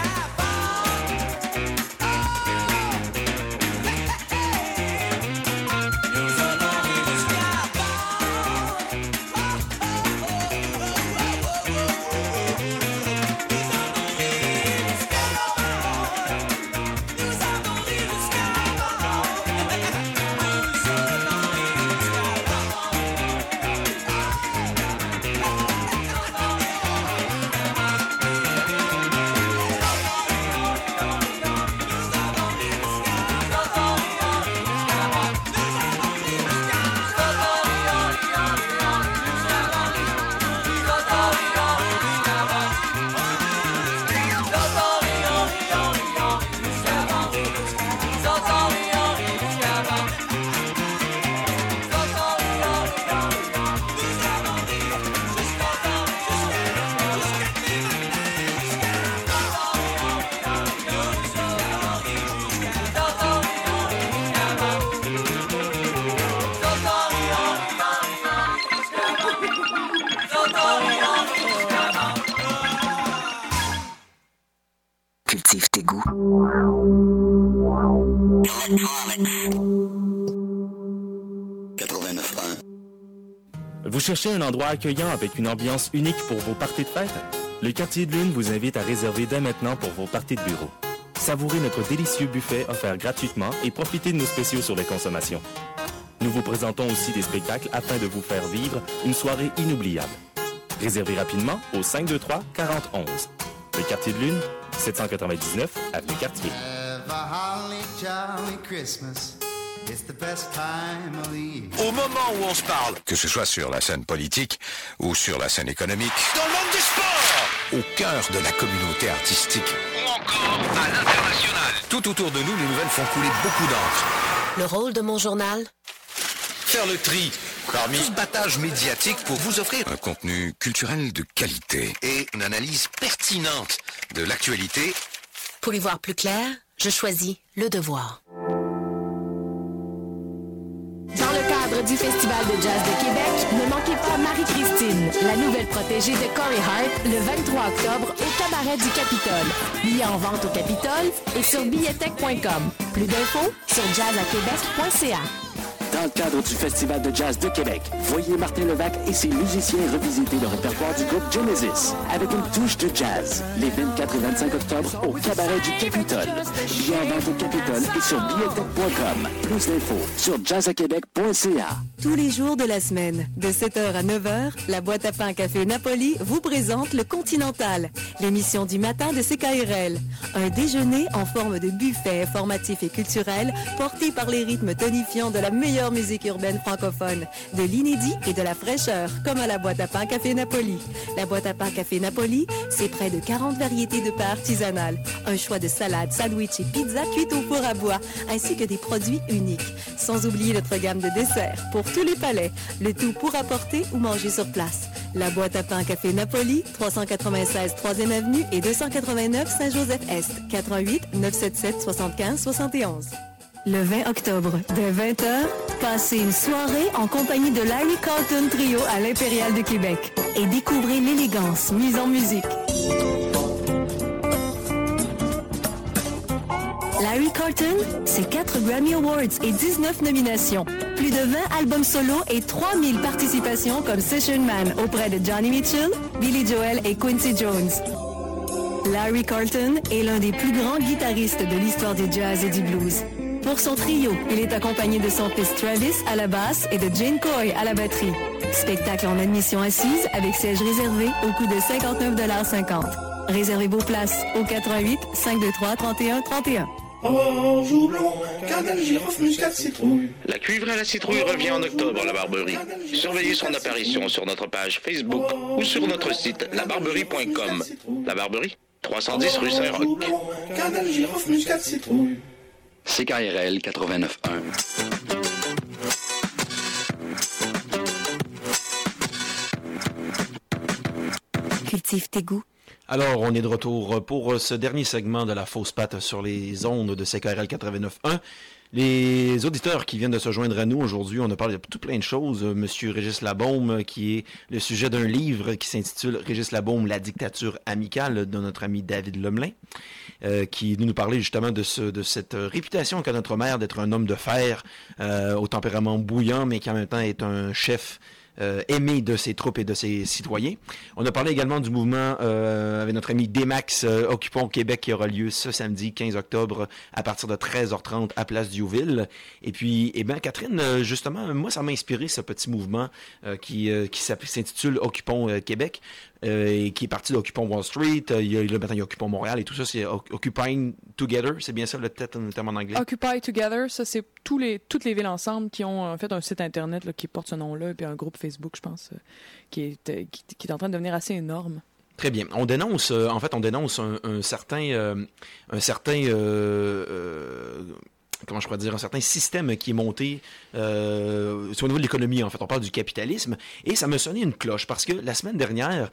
Cultive tes goûts. Vous cherchez un endroit accueillant avec une ambiance unique pour vos parties de fête? Le Quartier de Lune vous invite à réserver dès maintenant pour vos parties de bureau. Savourez notre délicieux buffet offert gratuitement et profitez de nos spéciaux sur les consommations. Nous vous présentons aussi des spectacles afin de vous faire vivre une soirée inoubliable. Réservez rapidement au 523-4011. Le Quartier de Lune, 799 Avenue Cartier. Au moment où on se parle, que ce soit sur la scène politique ou sur la scène économique, dans le monde du sport, au cœur de la communauté artistique, ou encore à l'international. Tout autour de nous, les nouvelles font couler beaucoup d'encre. Le rôle de mon journal? Faire le tri parmi ce battage médiatique pour vous offrir un contenu culturel de qualité et une analyse pertinente de l'actualité. Pour y voir plus clair, je choisis Le Devoir. Dans le cadre du Festival de jazz de Québec, ne manquez pas Marie-Christine, la nouvelle protégée de Corey Hart, le 23 octobre au Cabaret du Capitole. Billets en vente au Capitole et sur billetech.com. Plus d'infos sur jazzaquebec.ca. Dans le cadre du Festival de jazz de Québec, voyez Martin Levac et ses musiciens revisiter le répertoire du groupe Genesis avec une touche de jazz les 24 et 25 octobre au Cabaret du Capitole. Billets en vente au Capitole et sur billetech.com. Plus d'infos sur jazzaquebec.ca. Tous les jours de la semaine, de 7h à 9h, la boîte à pain Café Napoli vous présente le Continental, l'émission du matin de CKRL. Un déjeuner en forme de buffet informatif et culturel porté par les rythmes tonifiants de la meilleure musique urbaine francophone, de l'inédit et de la fraîcheur, comme à la boîte à pain Café Napoli. La boîte à pain Café Napoli, c'est près de 40 variétés de pain artisanales, un choix de salades, sandwichs et pizzas cuites au four à bois, ainsi que des produits uniques. Sans oublier notre gamme de desserts pour tous les palais, le tout pour apporter ou manger sur place. La boîte à pain Café Napoli, 396 3e Avenue et 289 Saint-Joseph-Est, 88 977 75 71. Le 20 octobre, dès 20h, passez une soirée en compagnie de Larry Carlton Trio à l'Impérial de Québec et découvrez l'élégance mise en musique. Larry Carlton, c'est 4 Grammy Awards et 19 nominations. Plus de 20 albums solo et 3000 participations comme Session Man auprès de Johnny Mitchell, Billy Joel et Quincy Jones. Larry Carlton est l'un des plus grands guitaristes de l'histoire du jazz et du blues. Pour son trio, il est accompagné de son fils Travis à la basse et de Jane Coy à la batterie. Spectacle en admission assise avec siège réservé au coût de 59,50 $. Réservez vos places au 88 523 31 31. Orange ou blond, cannelle, girofle, muscade, citrouille. La cuivre à la citrouille revient en octobre à la Barberie. Surveillez son apparition sur notre page Facebook ou sur notre site labarberie.com. La Barberie, 310 rue Saint-Roch. Cannelle, girofle, muscade, citrouille. CKRL 89.1. Cultive tes goûts. Alors, on est de retour pour ce dernier segment de la fausse patte sur les ondes de CKRL 89.1. Les auditeurs qui viennent de se joindre à nous aujourd'hui, on a parlé de tout plein de choses. Monsieur Régis Labaume, qui est le sujet d'un livre qui s'intitule Régis Labaume, la dictature amicale, de notre ami David Lemelin, qui nous parlait justement de cette réputation qu'a notre maire d'être un homme de fer au tempérament bouillant, mais qui en même temps est un chef aimé de ses troupes et de ses citoyens. On a parlé également du mouvement avec notre ami D-Max Occupons Québec qui aura lieu ce samedi 15 octobre à partir de 13h30 à Place Diouville. Et puis, Catherine, justement, moi, ça m'a inspiré ce petit mouvement qui s'intitule Occupons Québec. Et qui est parti d'Occupons Wall Street, il y a Occupons Montréal et tout ça, c'est Occupying Together, c'est bien ça le terme en anglais? Occupy Together, ça c'est toutes les villes ensemble qui ont en fait un site internet là, qui porte ce nom-là, puis un groupe Facebook, je pense, qui est en train de devenir assez énorme. Très bien. On dénonce un certain comment je pourrais dire, un certain système qui est monté sur le niveau de l'économie, en fait. On parle du capitalisme. Et ça me sonnait une cloche parce que la semaine dernière,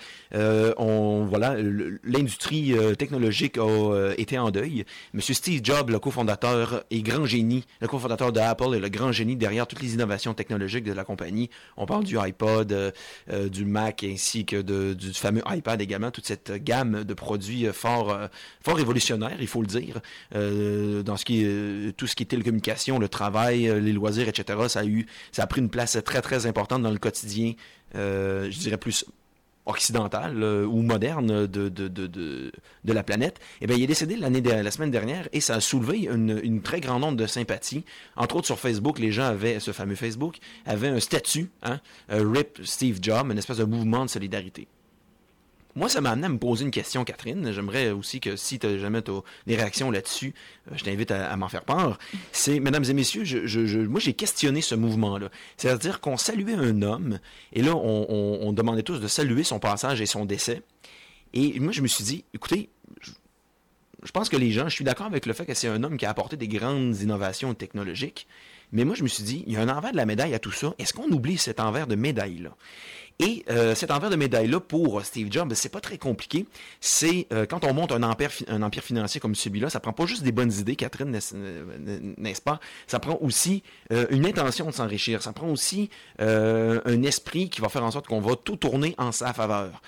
l'industrie technologique a été en deuil. Monsieur Steve Jobs, le cofondateur et grand génie, le cofondateur de Apple et le grand génie derrière toutes les innovations technologiques de la compagnie. On parle du iPod, du Mac ainsi que du fameux iPad également, toute cette gamme de produits fort révolutionnaires, il faut le dire, dans tout ce qui est télécommunications, le travail, les loisirs, etc. Ça a pris une place très, très importante dans le quotidien, je dirais plus occidental ou moderne de la planète. Eh bien, il est décédé la semaine dernière et ça a soulevé une très grande onde de sympathie. Entre autres, sur Facebook, les gens ce fameux Facebook, avaient un statut, RIP Steve Jobs, une espèce de mouvement de solidarité. Moi, ça m'a amené à me poser une question, Catherine. J'aimerais aussi que si tu as jamais des réactions là-dessus, je t'invite à m'en faire part. C'est, mesdames et messieurs, moi, j'ai questionné ce mouvement-là. C'est-à-dire qu'on saluait un homme, et là, on demandait tous de saluer son passage et son décès. Et moi, je me suis dit, écoutez, je pense que je suis d'accord avec le fait que c'est un homme qui a apporté des grandes innovations technologiques, mais moi, je me suis dit, il y a un envers de la médaille à tout ça. Est-ce qu'on oublie cet envers de médaille-là? Et cet envers de médaille-là, pour Steve Jobs, c'est pas très compliqué. C'est quand on monte un empire financier comme celui-là, ça prend pas juste des bonnes idées, Catherine, n'est-ce pas? Ça prend aussi une intention de s'enrichir. Ça prend aussi un esprit qui va faire en sorte qu'on va tout tourner en sa faveur.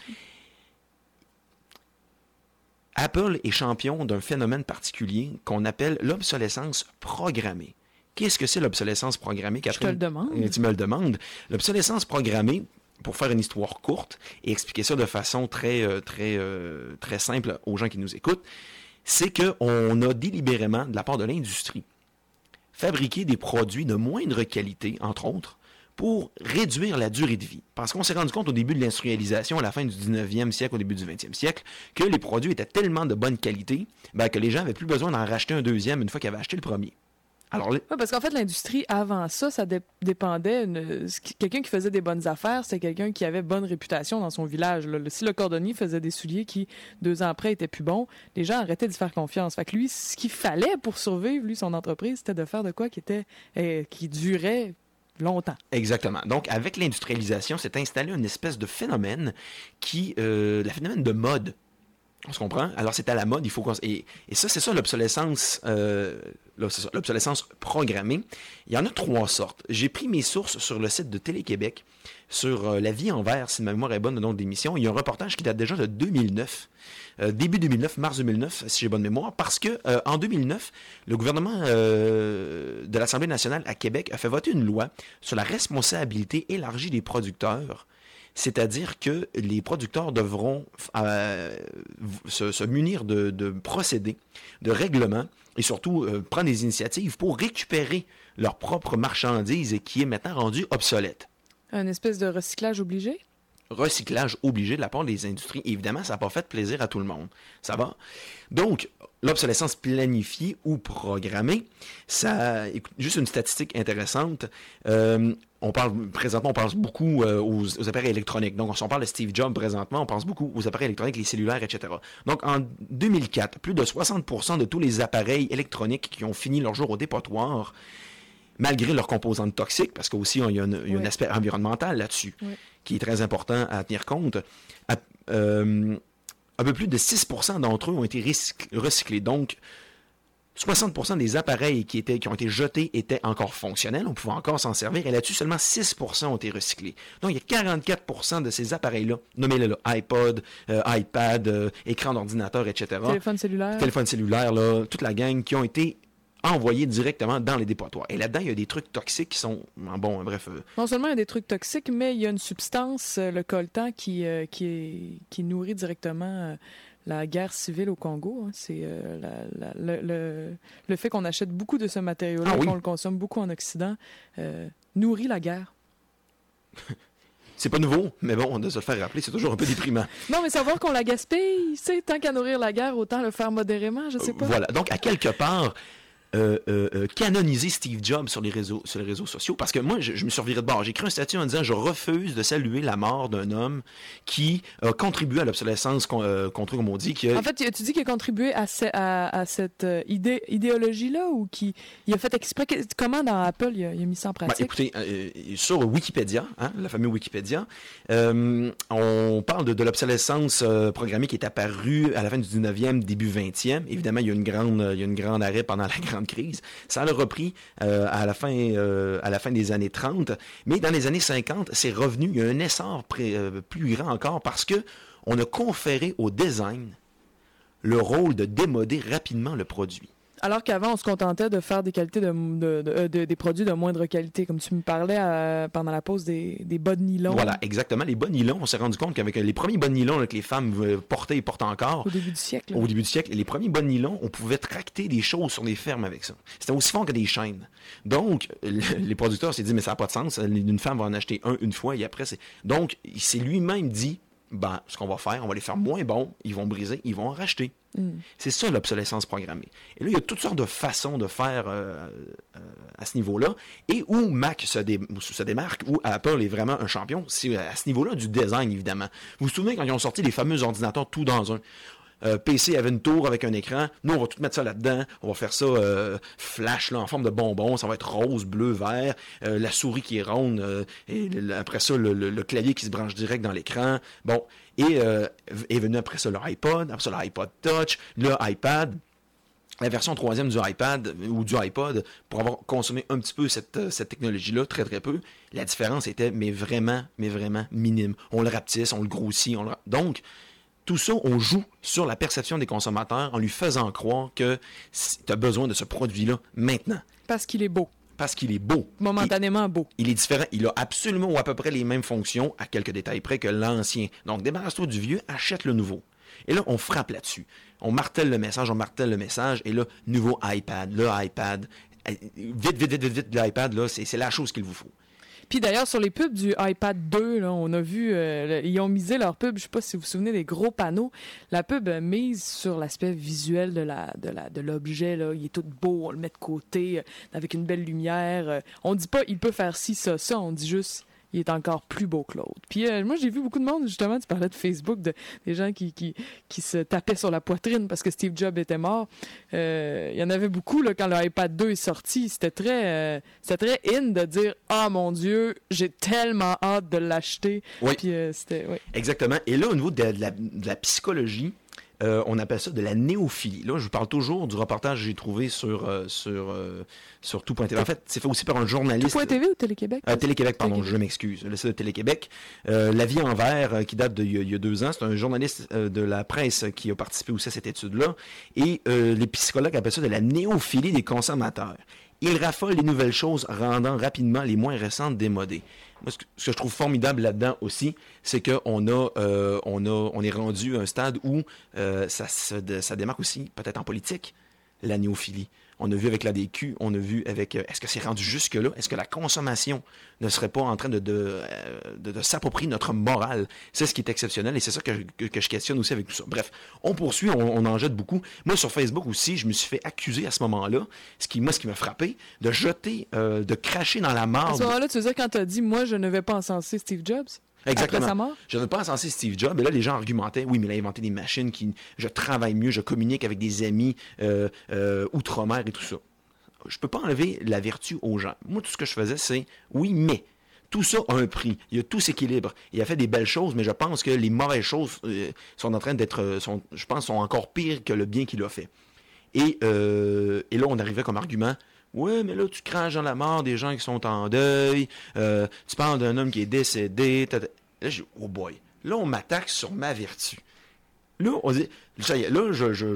Apple est champion d'un phénomène particulier qu'on appelle l'obsolescence programmée. Qu'est-ce que c'est l'obsolescence programmée, Catherine? Je te le demande. Tu me le demandes. L'obsolescence programmée, pour faire une histoire courte et expliquer ça de façon très simple aux gens qui nous écoutent, c'est qu'on a délibérément, de la part de l'industrie, fabriqué des produits de moindre qualité, entre autres, pour réduire la durée de vie. Parce qu'on s'est rendu compte au début de l'industrialisation, à la fin du 19e siècle, au début du 20e siècle, que les produits étaient tellement de bonne qualité que les gens n'avaient plus besoin d'en racheter un deuxième une fois qu'ils avaient acheté le premier. Oui, parce qu'en fait, l'industrie, avant ça dépendait... Quelqu'un qui faisait des bonnes affaires, c'était quelqu'un qui avait bonne réputation dans son village. Là. Si le cordonnier faisait des souliers qui, 2 ans après, étaient plus bons, les gens arrêtaient d'y faire confiance. Fait que lui, ce qu'il fallait pour survivre, son entreprise, c'était de faire de quoi qui durait longtemps. Exactement. Donc, avec l'industrialisation, s'est installé une espèce de phénomène le phénomène de mode. On se comprend? Alors, c'est à la mode, il faut et ça, c'est ça, l'obsolescence programmée. Il y en a 3 sortes. J'ai pris mes sources sur le site de Télé-Québec, sur La vie en vert, si ma mémoire est bonne, le nom de l'émission. Il y a un reportage qui date déjà de 2009, début 2009, mars 2009, si j'ai bonne mémoire, parce que en 2009, le gouvernement de l'Assemblée nationale à Québec a fait voter une loi sur la responsabilité élargie des producteurs. C'est-à-dire que les producteurs devront se munir de procédés, de règlements et surtout prendre des initiatives pour récupérer leur propre marchandise qui est maintenant rendue obsolète. Un espèce de recyclage obligé? Recyclage obligé de la part des industries. Évidemment, ça n'a pas fait plaisir à tout le monde. Ça va? Donc, l'obsolescence planifiée ou programmée, juste une statistique intéressante. On parle beaucoup aux appareils électroniques. Donc, si on parle de Steve Jobs présentement, on pense beaucoup aux appareils électroniques, les cellulaires, etc. Donc, en 2004, plus de 60% de tous les appareils électroniques qui ont fini leur jour au dépotoir, malgré leurs composantes toxiques, parce qu'aussi, il y a un aspect environnemental là-dessus, qui est très important à tenir compte, un peu plus de 6% d'entre eux ont été recyclés. Donc, 60% des appareils qui ont été jetés étaient encore fonctionnels, on pouvait encore s'en servir, et là-dessus, seulement 6% ont été recyclés. Donc, il y a 44% de ces appareils-là, nommez-le là, iPod, iPad, écran d'ordinateur, etc. Téléphone cellulaire, là, toute la gang qui ont été envoyés directement dans les dépotoirs. Et là-dedans, il y a des trucs toxiques qui sont... Bon, bref... Non seulement il y a des trucs toxiques, mais il y a une substance, le coltan, qui nourrit directement... la guerre civile au Congo, hein. C'est le fait qu'on achète beaucoup de ce matériau-là, qu'on le consomme beaucoup en Occident, nourrit la guerre. C'est pas nouveau, mais bon, de se le faire rappeler, c'est toujours un peu déprimant. Non, mais savoir qu'on la gaspille, c'est tant qu'à nourrir la guerre, autant le faire modérément, je sais pas. Voilà, donc à quelque part... canoniser Steve Jobs sur les réseaux sociaux, parce que moi, je me suis reviré de bord. J'ai écrit un statut en disant « Je refuse de saluer la mort d'un homme qui a contribué à l'obsolescence contre, comme on dit. » En fait, tu dis qu'il a contribué à cette idéologie-là, ou qu'il a fait exprès... Comment dans Apple il a mis ça en pratique? Écoutez, sur Wikipédia, hein, la fameuse Wikipédia, on parle de l'obsolescence programmée qui est apparue à la fin du 19e, début 20e. Évidemment, il y a une grande arrêt pendant la grande crise. Ça l'a repris à la fin des années 30, mais dans les années 50, c'est revenu. Il y a un essor plus grand encore parce que on a conféré au design le rôle de démoder rapidement le produit. Alors qu'avant, on se contentait de faire des qualités des produits de moindre qualité, comme tu me parlais pendant la pause des bas de nylon. Voilà, exactement. Les bas de nylon, on s'est rendu compte qu'avec les premiers bas de nylon que les femmes portaient et portent encore... Au début du siècle. Au début du siècle. Les premiers bas de nylon, on pouvait tracter des choses sur les fermes avec ça. C'était aussi fort que des chaînes. Donc, les producteurs s'est dit, mais ça n'a pas de sens. Une femme va en acheter une fois et après, c'est... Donc, il s'est lui-même dit, ce qu'on va faire, on va les faire moins bons, ils vont briser, ils vont en racheter. C'est ça l'obsolescence programmée. Et là, il y a toutes sortes de façons de faire à ce niveau-là. Et où Mac se démarque, où Apple est vraiment un champion, c'est à ce niveau-là du design, évidemment. Vous vous souvenez quand ils ont sorti les fameux ordinateurs tout dans un? PC avait une tour avec un écran. Nous, on va tout mettre ça là-dedans. On va faire ça flash, là, en forme de bonbon. Ça va être rose, bleu, vert. La souris qui est ronde. Et après ça, le clavier qui se branche direct dans l'écran. Bon. Et est venu après ça le iPod. Après ça, le iPod Touch. Le iPad. La version 3e du iPad ou du iPod, pour avoir consommé un petit peu cette technologie-là, très très peu, la différence était mais vraiment minime. On le rapetisse, on le grossit. Donc, tout ça, on joue sur la perception des consommateurs en lui faisant croire que tu as besoin de ce produit-là maintenant. Parce qu'il est beau. Parce qu'il est beau. Momentanément beau. Il est différent. Il a absolument ou à peu près les mêmes fonctions, à quelques détails près, que l'ancien. Donc, débarrasse-toi du vieux, achète le nouveau. Et là, on frappe là-dessus. On martèle le message, et là, nouveau iPad, le iPad. Vite, l'iPad, là, c'est la chose qu'il vous faut. Puis d'ailleurs, sur les pubs du iPad 2, là, on a vu, ils ont misé leur pub, je sais pas si vous vous souvenez des gros panneaux. La pub mise sur l'aspect visuel de l'objet, là. Il est tout beau, on le met de côté, avec une belle lumière. On dit pas, il peut faire ci, ça, on dit juste... il est encore plus beau que l'autre. Puis moi, j'ai vu beaucoup de monde, justement, tu parlais de Facebook, des gens qui se tapaient sur la poitrine parce que Steve Jobs était mort. Il y en avait beaucoup, là, quand le iPad 2 est sorti. C'était très in de dire « Ah, mon Dieu, j'ai tellement hâte de l'acheter. » Oui. Puis c'était... Oui. Exactement. Et là, au niveau de la psychologie, on appelle ça de la néophilie. Là, je vous parle toujours du reportage que j'ai trouvé sur tout.tv. En fait, c'est fait aussi par un journaliste. Tout.tv ou Télé-Québec? Télé-Québec, pardon, je m'excuse. Le site de Télé-Québec. La vie en vert, qui date d'il y a 2 ans. C'est un journaliste de la presse qui a participé aussi à cette étude-là. Et les psychologues appellent ça de la néophilie des consommateurs. Ils raffolent les nouvelles choses, rendant rapidement les moins récentes démodées. Moi, ce que je trouve formidable là-dedans aussi, c'est qu'on est rendu à un stade où ça démarque aussi, peut-être en politique, la néophilie. On a vu avec l'ADQ, on a vu avec... est-ce que c'est rendu jusque-là? Est-ce que la consommation ne serait pas en train de s'approprier notre morale? C'est ce qui est exceptionnel et c'est ça que je questionne aussi avec tout ça. Bref, on poursuit, on en jette beaucoup. Moi, sur Facebook aussi, je me suis fait accuser à ce moment-là, ce qui m'a frappé, de jeter, de cracher dans la marde. À ce moment-là, tu veux dire quand tu as dit « Moi, je ne vais pas encenser Steve Jobs ». Exactement. Après sa mort? Je ne veux pas encenser Steve Jobs. Et là, les gens argumentaient, oui, mais il a inventé des machines je travaille mieux, je communique avec des amis outre-mer et tout ça. Je peux pas enlever la vertu aux gens. Moi, tout ce que je faisais, c'est, oui, mais tout ça a un prix. Il y a tout s'équilibre. Il a fait des belles choses, mais je pense que les mauvaises choses sont en train d'être, je pense, sont encore pires que le bien qu'il a fait. Et là, on arrivait comme argument, ouais, mais là, tu craches dans la mort des gens qui sont en deuil, tu parles d'un homme qui est décédé, Là, oh boy, là, on m'attaque sur ma vertu. Là, on dit, ça y est, là,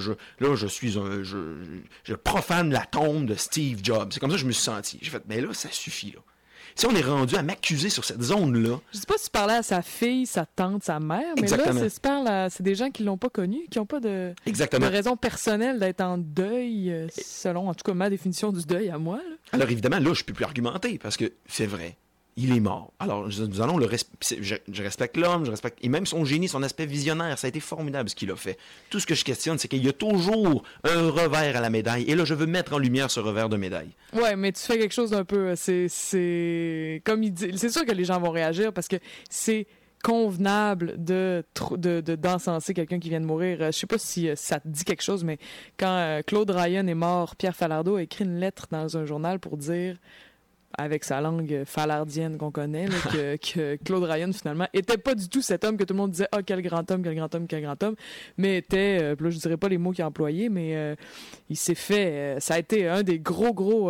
je profane la tombe de Steve Jobs. C'est comme ça que je me suis senti. J'ai fait, mais là, ça suffit, là. Si on est rendu à m'accuser sur cette zone-là... Je sais pas si tu parlais à sa fille, sa tante, sa mère, mais Exactement. là, c'est des gens qui l'ont pas connu, qui n'ont pas de raison personnelle d'être en deuil, selon, en tout cas, ma définition du deuil à moi. Là. Alors, évidemment, là, je peux plus argumenter, parce que c'est vrai. Il est mort. Alors, nous allons le respecter. Je respecte l'homme, je respecte... Et même son génie, son aspect visionnaire, ça a été formidable ce qu'il a fait. Tout ce que je questionne, c'est qu'il y a toujours un revers à la médaille. Et là, je veux mettre en lumière ce revers de médaille. Ouais, mais tu fais quelque chose d'un peu... C'est comme il dit... C'est sûr que les gens vont réagir parce que c'est convenable d'encenser quelqu'un qui vient de mourir. Je sais pas si ça te dit quelque chose, mais quand Claude Ryan est mort, Pierre Falardeau a écrit une lettre dans un journal pour dire... avec sa langue falardienne qu'on connaît, là, que Claude Ryan, finalement, était pas du tout cet homme que tout le monde disait « Ah, quel grand homme, quel grand homme, quel grand homme », mais était, là, je dirais pas les mots qu'il a employés, mais il s'est fait... ça a été un des gros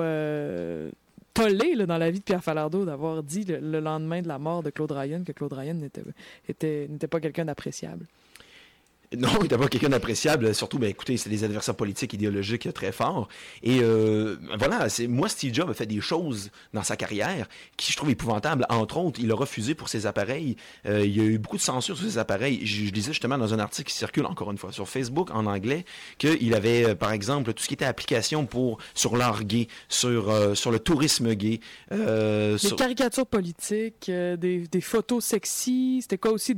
tollés là, dans la vie de Pierre Falardeau d'avoir dit le lendemain de la mort de Claude Ryan que Claude Ryan n'était pas quelqu'un d'appréciable. Non, il n'était pas quelqu'un d'appréciable. Surtout, écoutez, c'est des adversaires politiques, idéologiques très forts. Et voilà, moi, Steve Jobs a fait des choses dans sa carrière qui je trouve épouvantables. Entre autres, il a refusé pour ses appareils. Il y a eu beaucoup de censure sur ses appareils. Je lisais justement dans un article qui circule encore une fois sur Facebook en anglais qu'il avait, par exemple, tout ce qui était application sur l'art gay, sur le tourisme gay. Des caricatures politiques, des photos sexy. C'était quoi aussi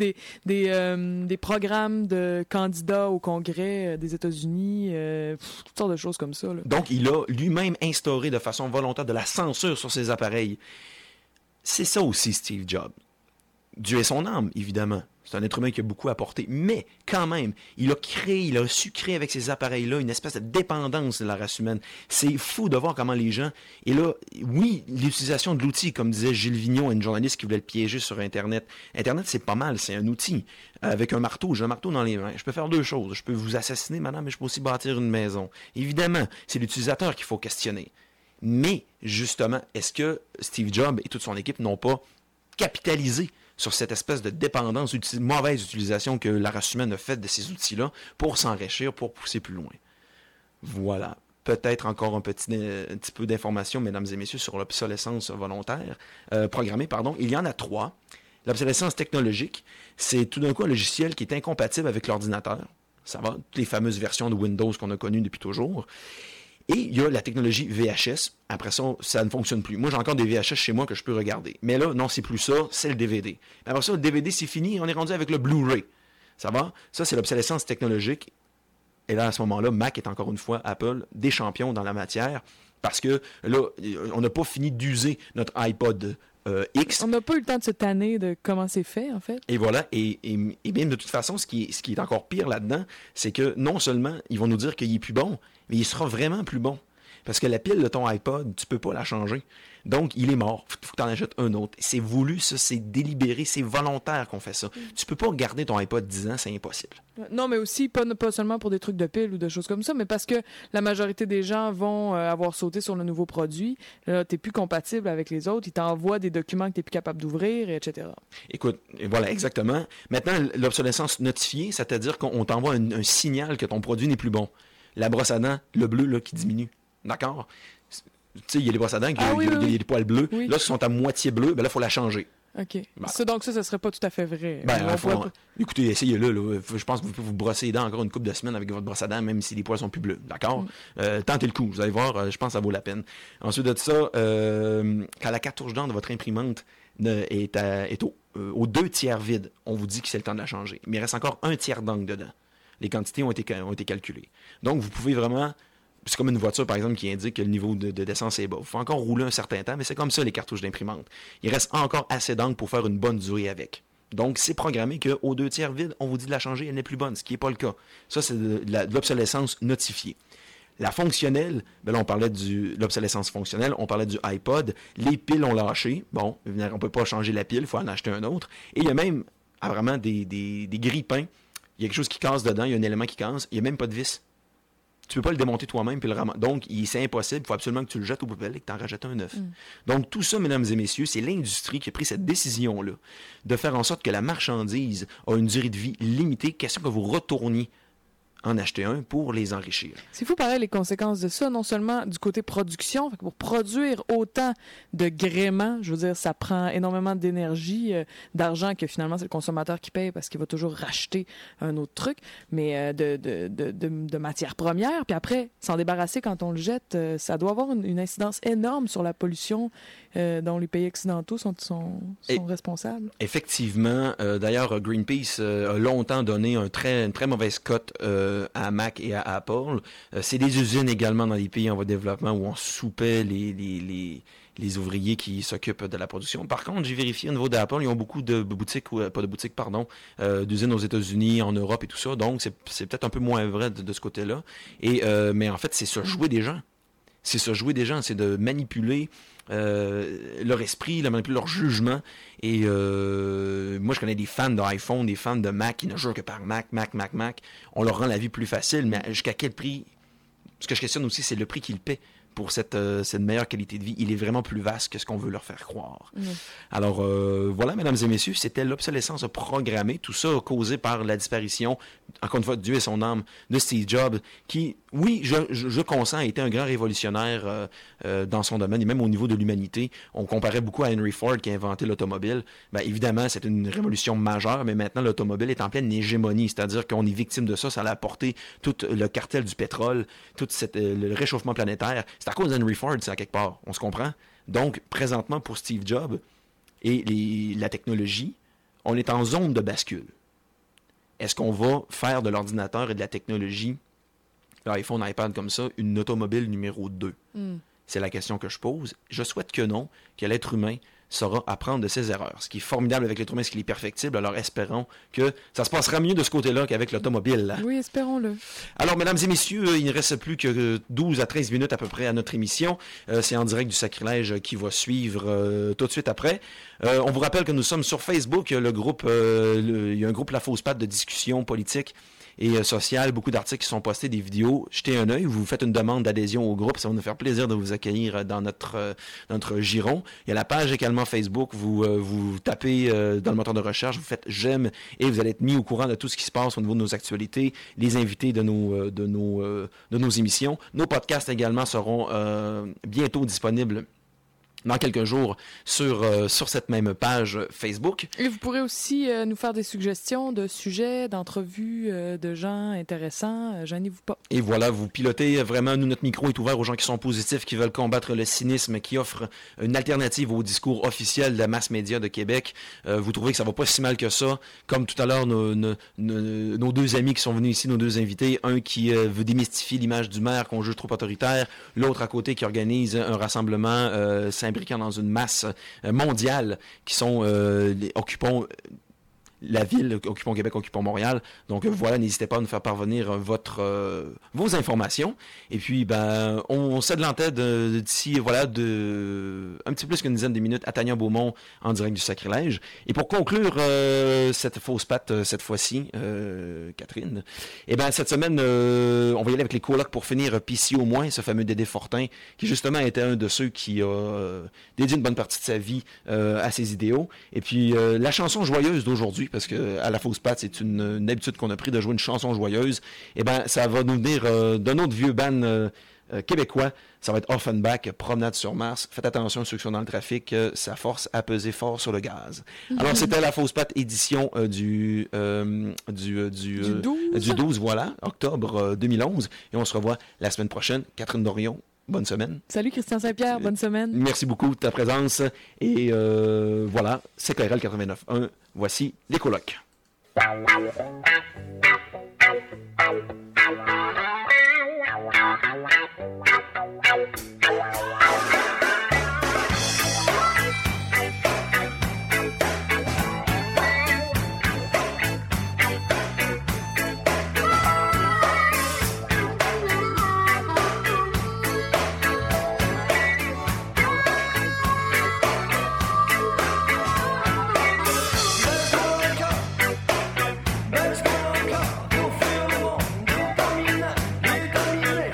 des programmes de candidat au Congrès des États-Unis, toutes sortes de choses comme ça. Là. Donc, il a lui-même instauré de façon volontaire de la censure sur ses appareils. C'est ça aussi, Steve Jobs. Dieu est son âme, évidemment. C'est un être humain qui a beaucoup apporté. Mais, quand même, il a su créer avec ces appareils-là une espèce de dépendance de la race humaine. C'est fou de voir comment les gens... Et là, oui, l'utilisation de l'outil, comme disait Gilles Vigneault, une journaliste qui voulait le piéger sur Internet. Internet, c'est pas mal, c'est un outil. Avec un marteau, j'ai un marteau dans les mains. Je peux faire deux choses. Je peux vous assassiner, madame, mais je peux aussi bâtir une maison. Évidemment, c'est l'utilisateur qu'il faut questionner. Mais, justement, est-ce que Steve Jobs et toute son équipe n'ont pas capitalisé sur cette espèce de dépendance, mauvaise utilisation que la race humaine a faite de ces outils-là pour s'enrichir, pour pousser plus loin? Voilà. Peut-être encore un petit peu d'informations, mesdames et messieurs, sur l'obsolescence volontaire, programmée, pardon. Il y en a 3. L'obsolescence technologique, c'est tout d'un coup un logiciel qui est incompatible avec l'ordinateur. Ça va, toutes les fameuses versions de Windows qu'on a connues depuis toujours. Et il y a la technologie VHS. Après ça, ça ne fonctionne plus. Moi, j'ai encore des VHS chez moi que je peux regarder. Mais là, non, c'est plus ça, c'est le DVD. Après ça, le DVD, c'est fini, on est rendu avec le Blu-ray. Ça va? Ça, c'est l'obsolescence technologique. Et là, à ce moment-là, Mac est encore une fois, Apple, des champions dans la matière. Parce que là, on n'a pas fini d'user notre iPod X. On n'a pas eu le temps de se tanner de comment c'est fait, en fait. Et voilà. Et même de toute façon, ce qui est encore pire là-dedans, c'est que non seulement ils vont nous dire qu'il est plus bon, mais il sera vraiment plus bon. Parce que la pile de ton iPod, tu peux pas la changer. Donc, il est mort. Faut que tu en achètes un autre. C'est voulu, ça, c'est délibéré, c'est volontaire qu'on fait ça. Tu peux pas garder ton iPod 10 ans, c'est impossible. Non, mais aussi, pas seulement pour des trucs de pile ou de choses comme ça, mais parce que la majorité des gens vont avoir sauté sur le nouveau produit. Là, t'es plus compatible avec les autres. Ils t'envoient des documents que t'es plus capable d'ouvrir, etc. Écoute, voilà, exactement. Maintenant, l'obsolescence notifiée, c'est-à-dire qu'on t'envoie un signal que ton produit n'est plus bon. La brosse à dents, le bleu, là, qui diminue. D'accord? Tu sais, il y a les brosses à dents, il y a des poils bleus. Oui. Là, qui sont à moitié bleus, ben là, il faut la changer. OK. Donc ça serait pas tout à fait vrai. Écoutez, essayez-le. Là. Je pense que vous pouvez vous brosser les dents encore une couple de semaines avec votre brosse à dents, même si les poils sont plus bleus. D'accord? Tentez le coup. Vous allez voir, je pense que ça vaut la peine. Ensuite de ça, quand la cartouche d'encre de votre imprimante est aux 2 tiers vide, on vous dit que c'est le temps de la changer. Mais il reste encore 1 tiers d'encre dedans. Les quantités ont été calculées. Donc, vous pouvez vraiment... C'est comme une voiture, par exemple, qui indique que le niveau d'essence est bas. Il faut encore rouler un certain temps, mais c'est comme ça, les cartouches d'imprimante. Il reste encore assez d'encre pour faire une bonne durée avec. Donc, c'est programmé qu'aux 2 tiers vides, on vous dit de la changer, elle n'est plus bonne, ce qui n'est pas le cas. Ça, c'est de l'obsolescence notifiée. La fonctionnelle, ben là, on parlait de l'obsolescence fonctionnelle, on parlait du iPod. Les piles ont lâché. Bon, on ne peut pas changer la pile, il faut en acheter un autre. Et il y a même vraiment des grille-pains. Il y a quelque chose qui casse dedans, il y a un élément qui casse, il n'y a même pas de vis. tu peux pas le démonter toi-même puis le ramasser. Donc, c'est impossible. Il faut absolument que tu le jettes aux poubelles et que tu en rajoutes un neuf. Donc, tout ça, mesdames et messieurs, c'est l'industrie qui a pris cette décision-là de faire en sorte que la marchandise a une durée de vie limitée. Question que vous retourniez en acheter un pour les enrichir. C'est fou, pareil, les conséquences de ça, non seulement du côté production, fait que pour produire autant de gréements, je veux dire, ça prend énormément d'énergie, d'argent que finalement c'est le consommateur qui paye parce qu'il va toujours racheter un autre truc, mais de matières premières, puis après, s'en débarrasser quand on le jette, ça doit avoir une incidence énorme sur la pollution dont les pays occidentaux sont responsables. Effectivement. D'ailleurs, Greenpeace a longtemps donné une très mauvaise cote à Mac et à Apple. C'est des usines également dans les pays en voie de développement où on soupait les ouvriers qui s'occupent de la production. Par contre, j'ai vérifié au niveau d'Apple, ils ont beaucoup de boutiques, d'usines aux États-Unis, en Europe et tout ça. Donc, c'est peut-être un peu moins vrai de ce côté-là. Mais en fait, c'est se jouer des gens. C'est se jouer des gens, c'est de manipuler leur esprit, de manipuler leur jugement. Et moi, je connais des fans d'iPhone, des fans de Mac qui ne jouent que par Mac. On leur rend la vie plus facile, mais jusqu'à quel prix? Ce que je questionne aussi, c'est le prix qu'ils paient pour cette meilleure qualité de vie. Il est vraiment plus vaste que ce qu'on veut leur faire croire. Alors, voilà, mesdames et messieurs, c'était l'obsolescence programmée, tout ça causé par la disparition, encore une fois, Dieu et son âme, de Steve Jobs, qui, oui, je consens, a été un grand révolutionnaire dans son domaine, et même au niveau de l'humanité. On comparait beaucoup à Henry Ford qui a inventé l'automobile. Bien, évidemment, c'est une révolution majeure, mais maintenant, l'automobile est en pleine hégémonie, c'est-à-dire qu'on est victime de ça. Ça a apporté tout le cartel du pétrole, tout le réchauffement planétaire. C'est à cause d'Henry Ford, c'est à quelque part. On se comprend? Donc, présentement, pour Steve Jobs et la technologie, on est en zone de bascule. Est-ce qu'on va faire de l'ordinateur et de la technologie, l'iPhone, l'iPad comme ça, une automobile numéro 2? C'est la question que je pose. Je souhaite que non, que l'être humain saura apprendre de ses erreurs. Ce qui est formidable avec l'être humain, c'est qu'il est perfectible. Alors, espérons que ça se passera mieux de ce côté-là qu'avec l'automobile. Oui, espérons-le. Alors, mesdames et messieurs, il ne reste plus que 12 à 13 minutes à peu près à notre émission. C'est en direct du sacrilège qui va suivre tout de suite après. On vous rappelle que nous sommes sur Facebook. Il y a un groupe La Fausse Patte de discussion politique et sociale, beaucoup d'articles qui sont postés, des vidéos. Jetez un œil, vous faites une demande d'adhésion au groupe, ça va nous faire plaisir de vous accueillir dans notre giron. Il y a la page également Facebook, vous tapez dans le moteur de recherche, vous faites j'aime et vous allez être mis au courant de tout ce qui se passe au niveau de nos actualités, les invités de nos émissions. Nos podcasts également seront bientôt disponibles dans quelques jours sur cette même page Facebook. Et vous pourrez aussi nous faire des suggestions de sujets, d'entrevues, de gens intéressants. Gênez-vous pas. Et voilà, vous pilotez vraiment. Nous, notre micro est ouvert aux gens qui sont positifs, qui veulent combattre le cynisme, qui offrent une alternative au discours officiel de la masse média de Québec. Vous trouvez que ça va pas si mal que ça. Comme tout à l'heure, nos deux amis qui sont venus ici, nos deux invités. Un qui veut démystifier l'image du maire qu'on juge trop autoritaire. L'autre à côté qui organise un rassemblement s'imbriquant dans une masse mondiale qui sont occupons la ville, Occupons Québec, Occupons Montréal. Donc voilà, n'hésitez pas à nous faire parvenir vos informations. Et puis, on cède l'antenne d'ici, voilà, un petit peu plus qu'une dizaine de minutes à Tania Beaumont en direct du sacrilège. Et pour conclure cette fausse patte, cette fois-ci, Catherine, cette semaine, on va y aller avec les colocs pour finir Pissy au moins, ce fameux Dédé Fortin, qui justement était un de ceux qui a dédié une bonne partie de sa vie à ses idéaux. Et puis, la chanson joyeuse d'aujourd'hui, parce que à la fausse patte, c'est une habitude qu'on a pris de jouer une chanson joyeuse. Ça va nous venir d'un autre vieux band québécois. Ça va être Offenbach, Promenade sur Mars. Faites attention, ceux qui sont dans le trafic, ça force à peser fort sur le gaz. Alors, c'était la fausse patte édition du 12, voilà, octobre 2011. Et on se revoit la semaine prochaine. Catherine Dorion, bonne semaine. Salut Christian Saint-Pierre, bonne semaine. Merci beaucoup de ta présence. Et voilà, CKRL 89.1. Voici les colocs. Baisse mon corps pour fuir le monde, contaminant, déterminé.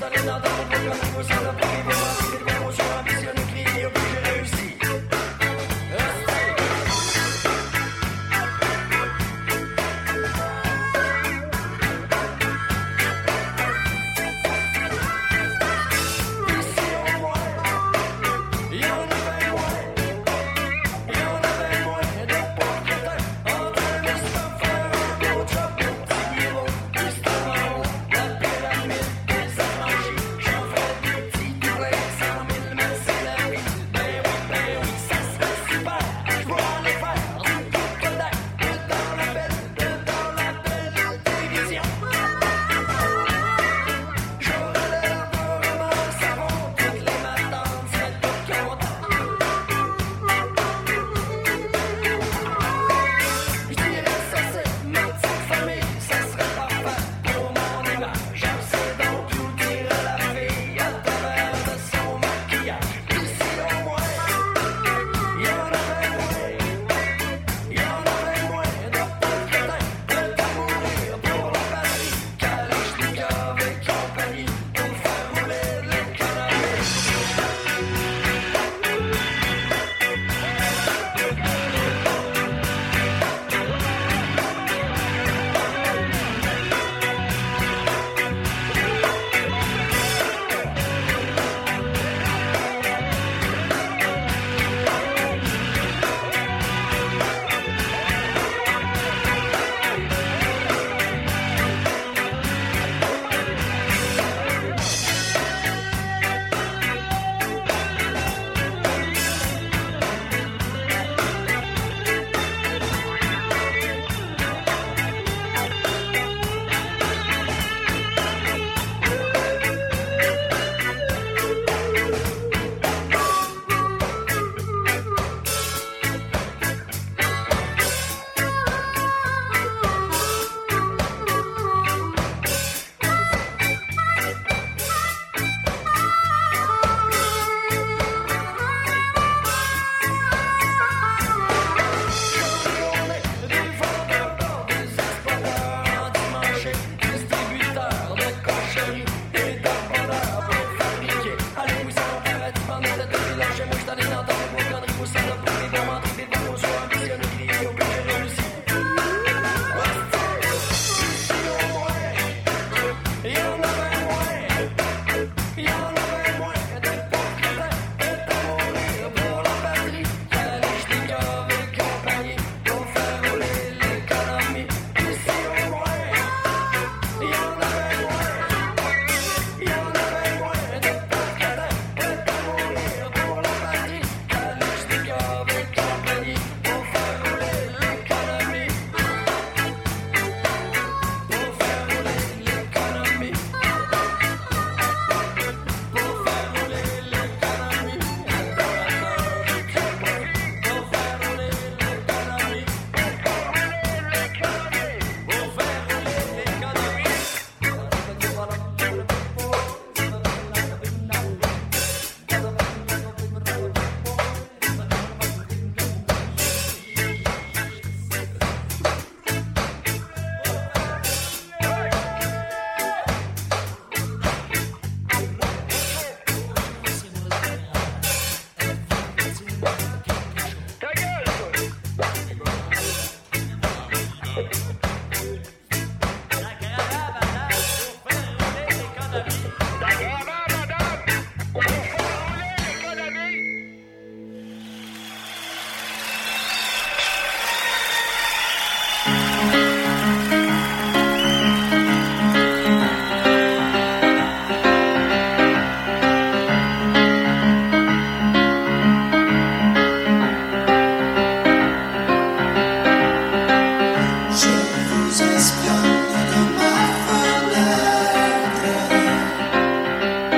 Espionne de ma fenêtre.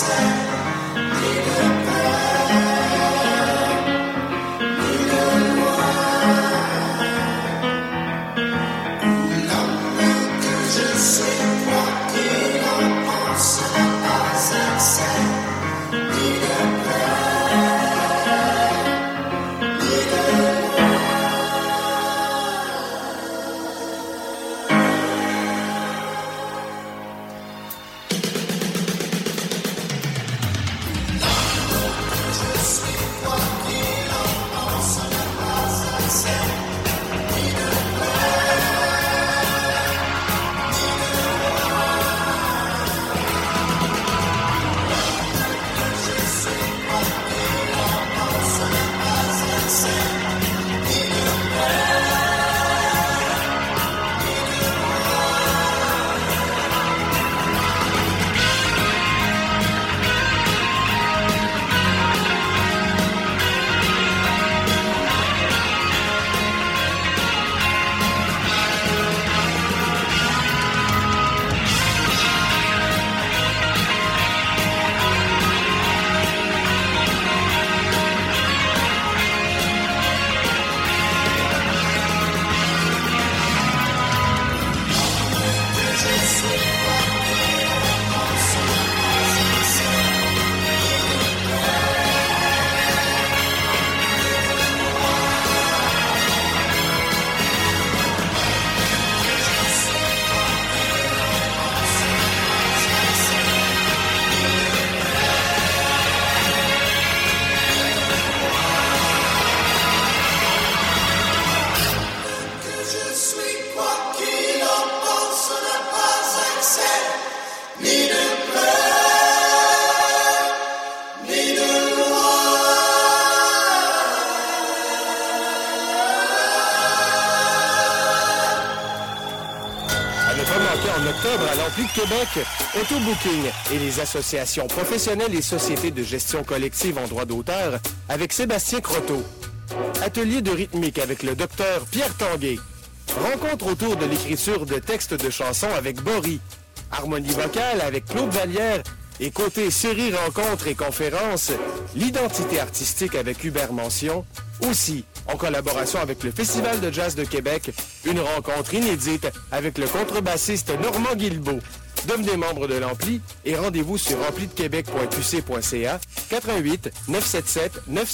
En octobre, à l'Ampli de Québec, Autobooking et les associations professionnelles et sociétés de gestion collective en droit d'auteur avec Sébastien Croteau. Atelier de rythmique avec le docteur Pierre Tanguay. Rencontre autour de l'écriture de textes de chansons avec Bory. Harmonie vocale avec Claude Vallière. Et côté série rencontres et conférences, l'identité artistique avec Hubert Mention. Aussi, en collaboration avec le Festival de jazz de Québec, une rencontre inédite avec le contrebassiste Normand Guilbeault. Devenez membre de l'Ampli et rendez-vous sur amplidequebec.qc.ca 88 977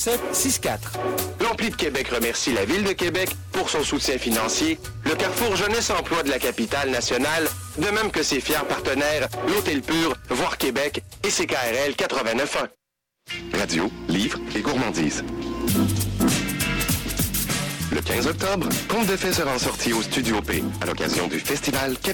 9764. L'Ampli de Québec remercie la Ville de Québec pour son soutien financier, le Carrefour Jeunesse Emploi de la capitale nationale, de même que ses fiers partenaires, l'Hôtel Pur, Voir Québec et CKRL 89.1. Radio, livres et gourmandises. Le 15 octobre, Conte de fées sera sorti au Studio P à l'occasion du Festival Québec.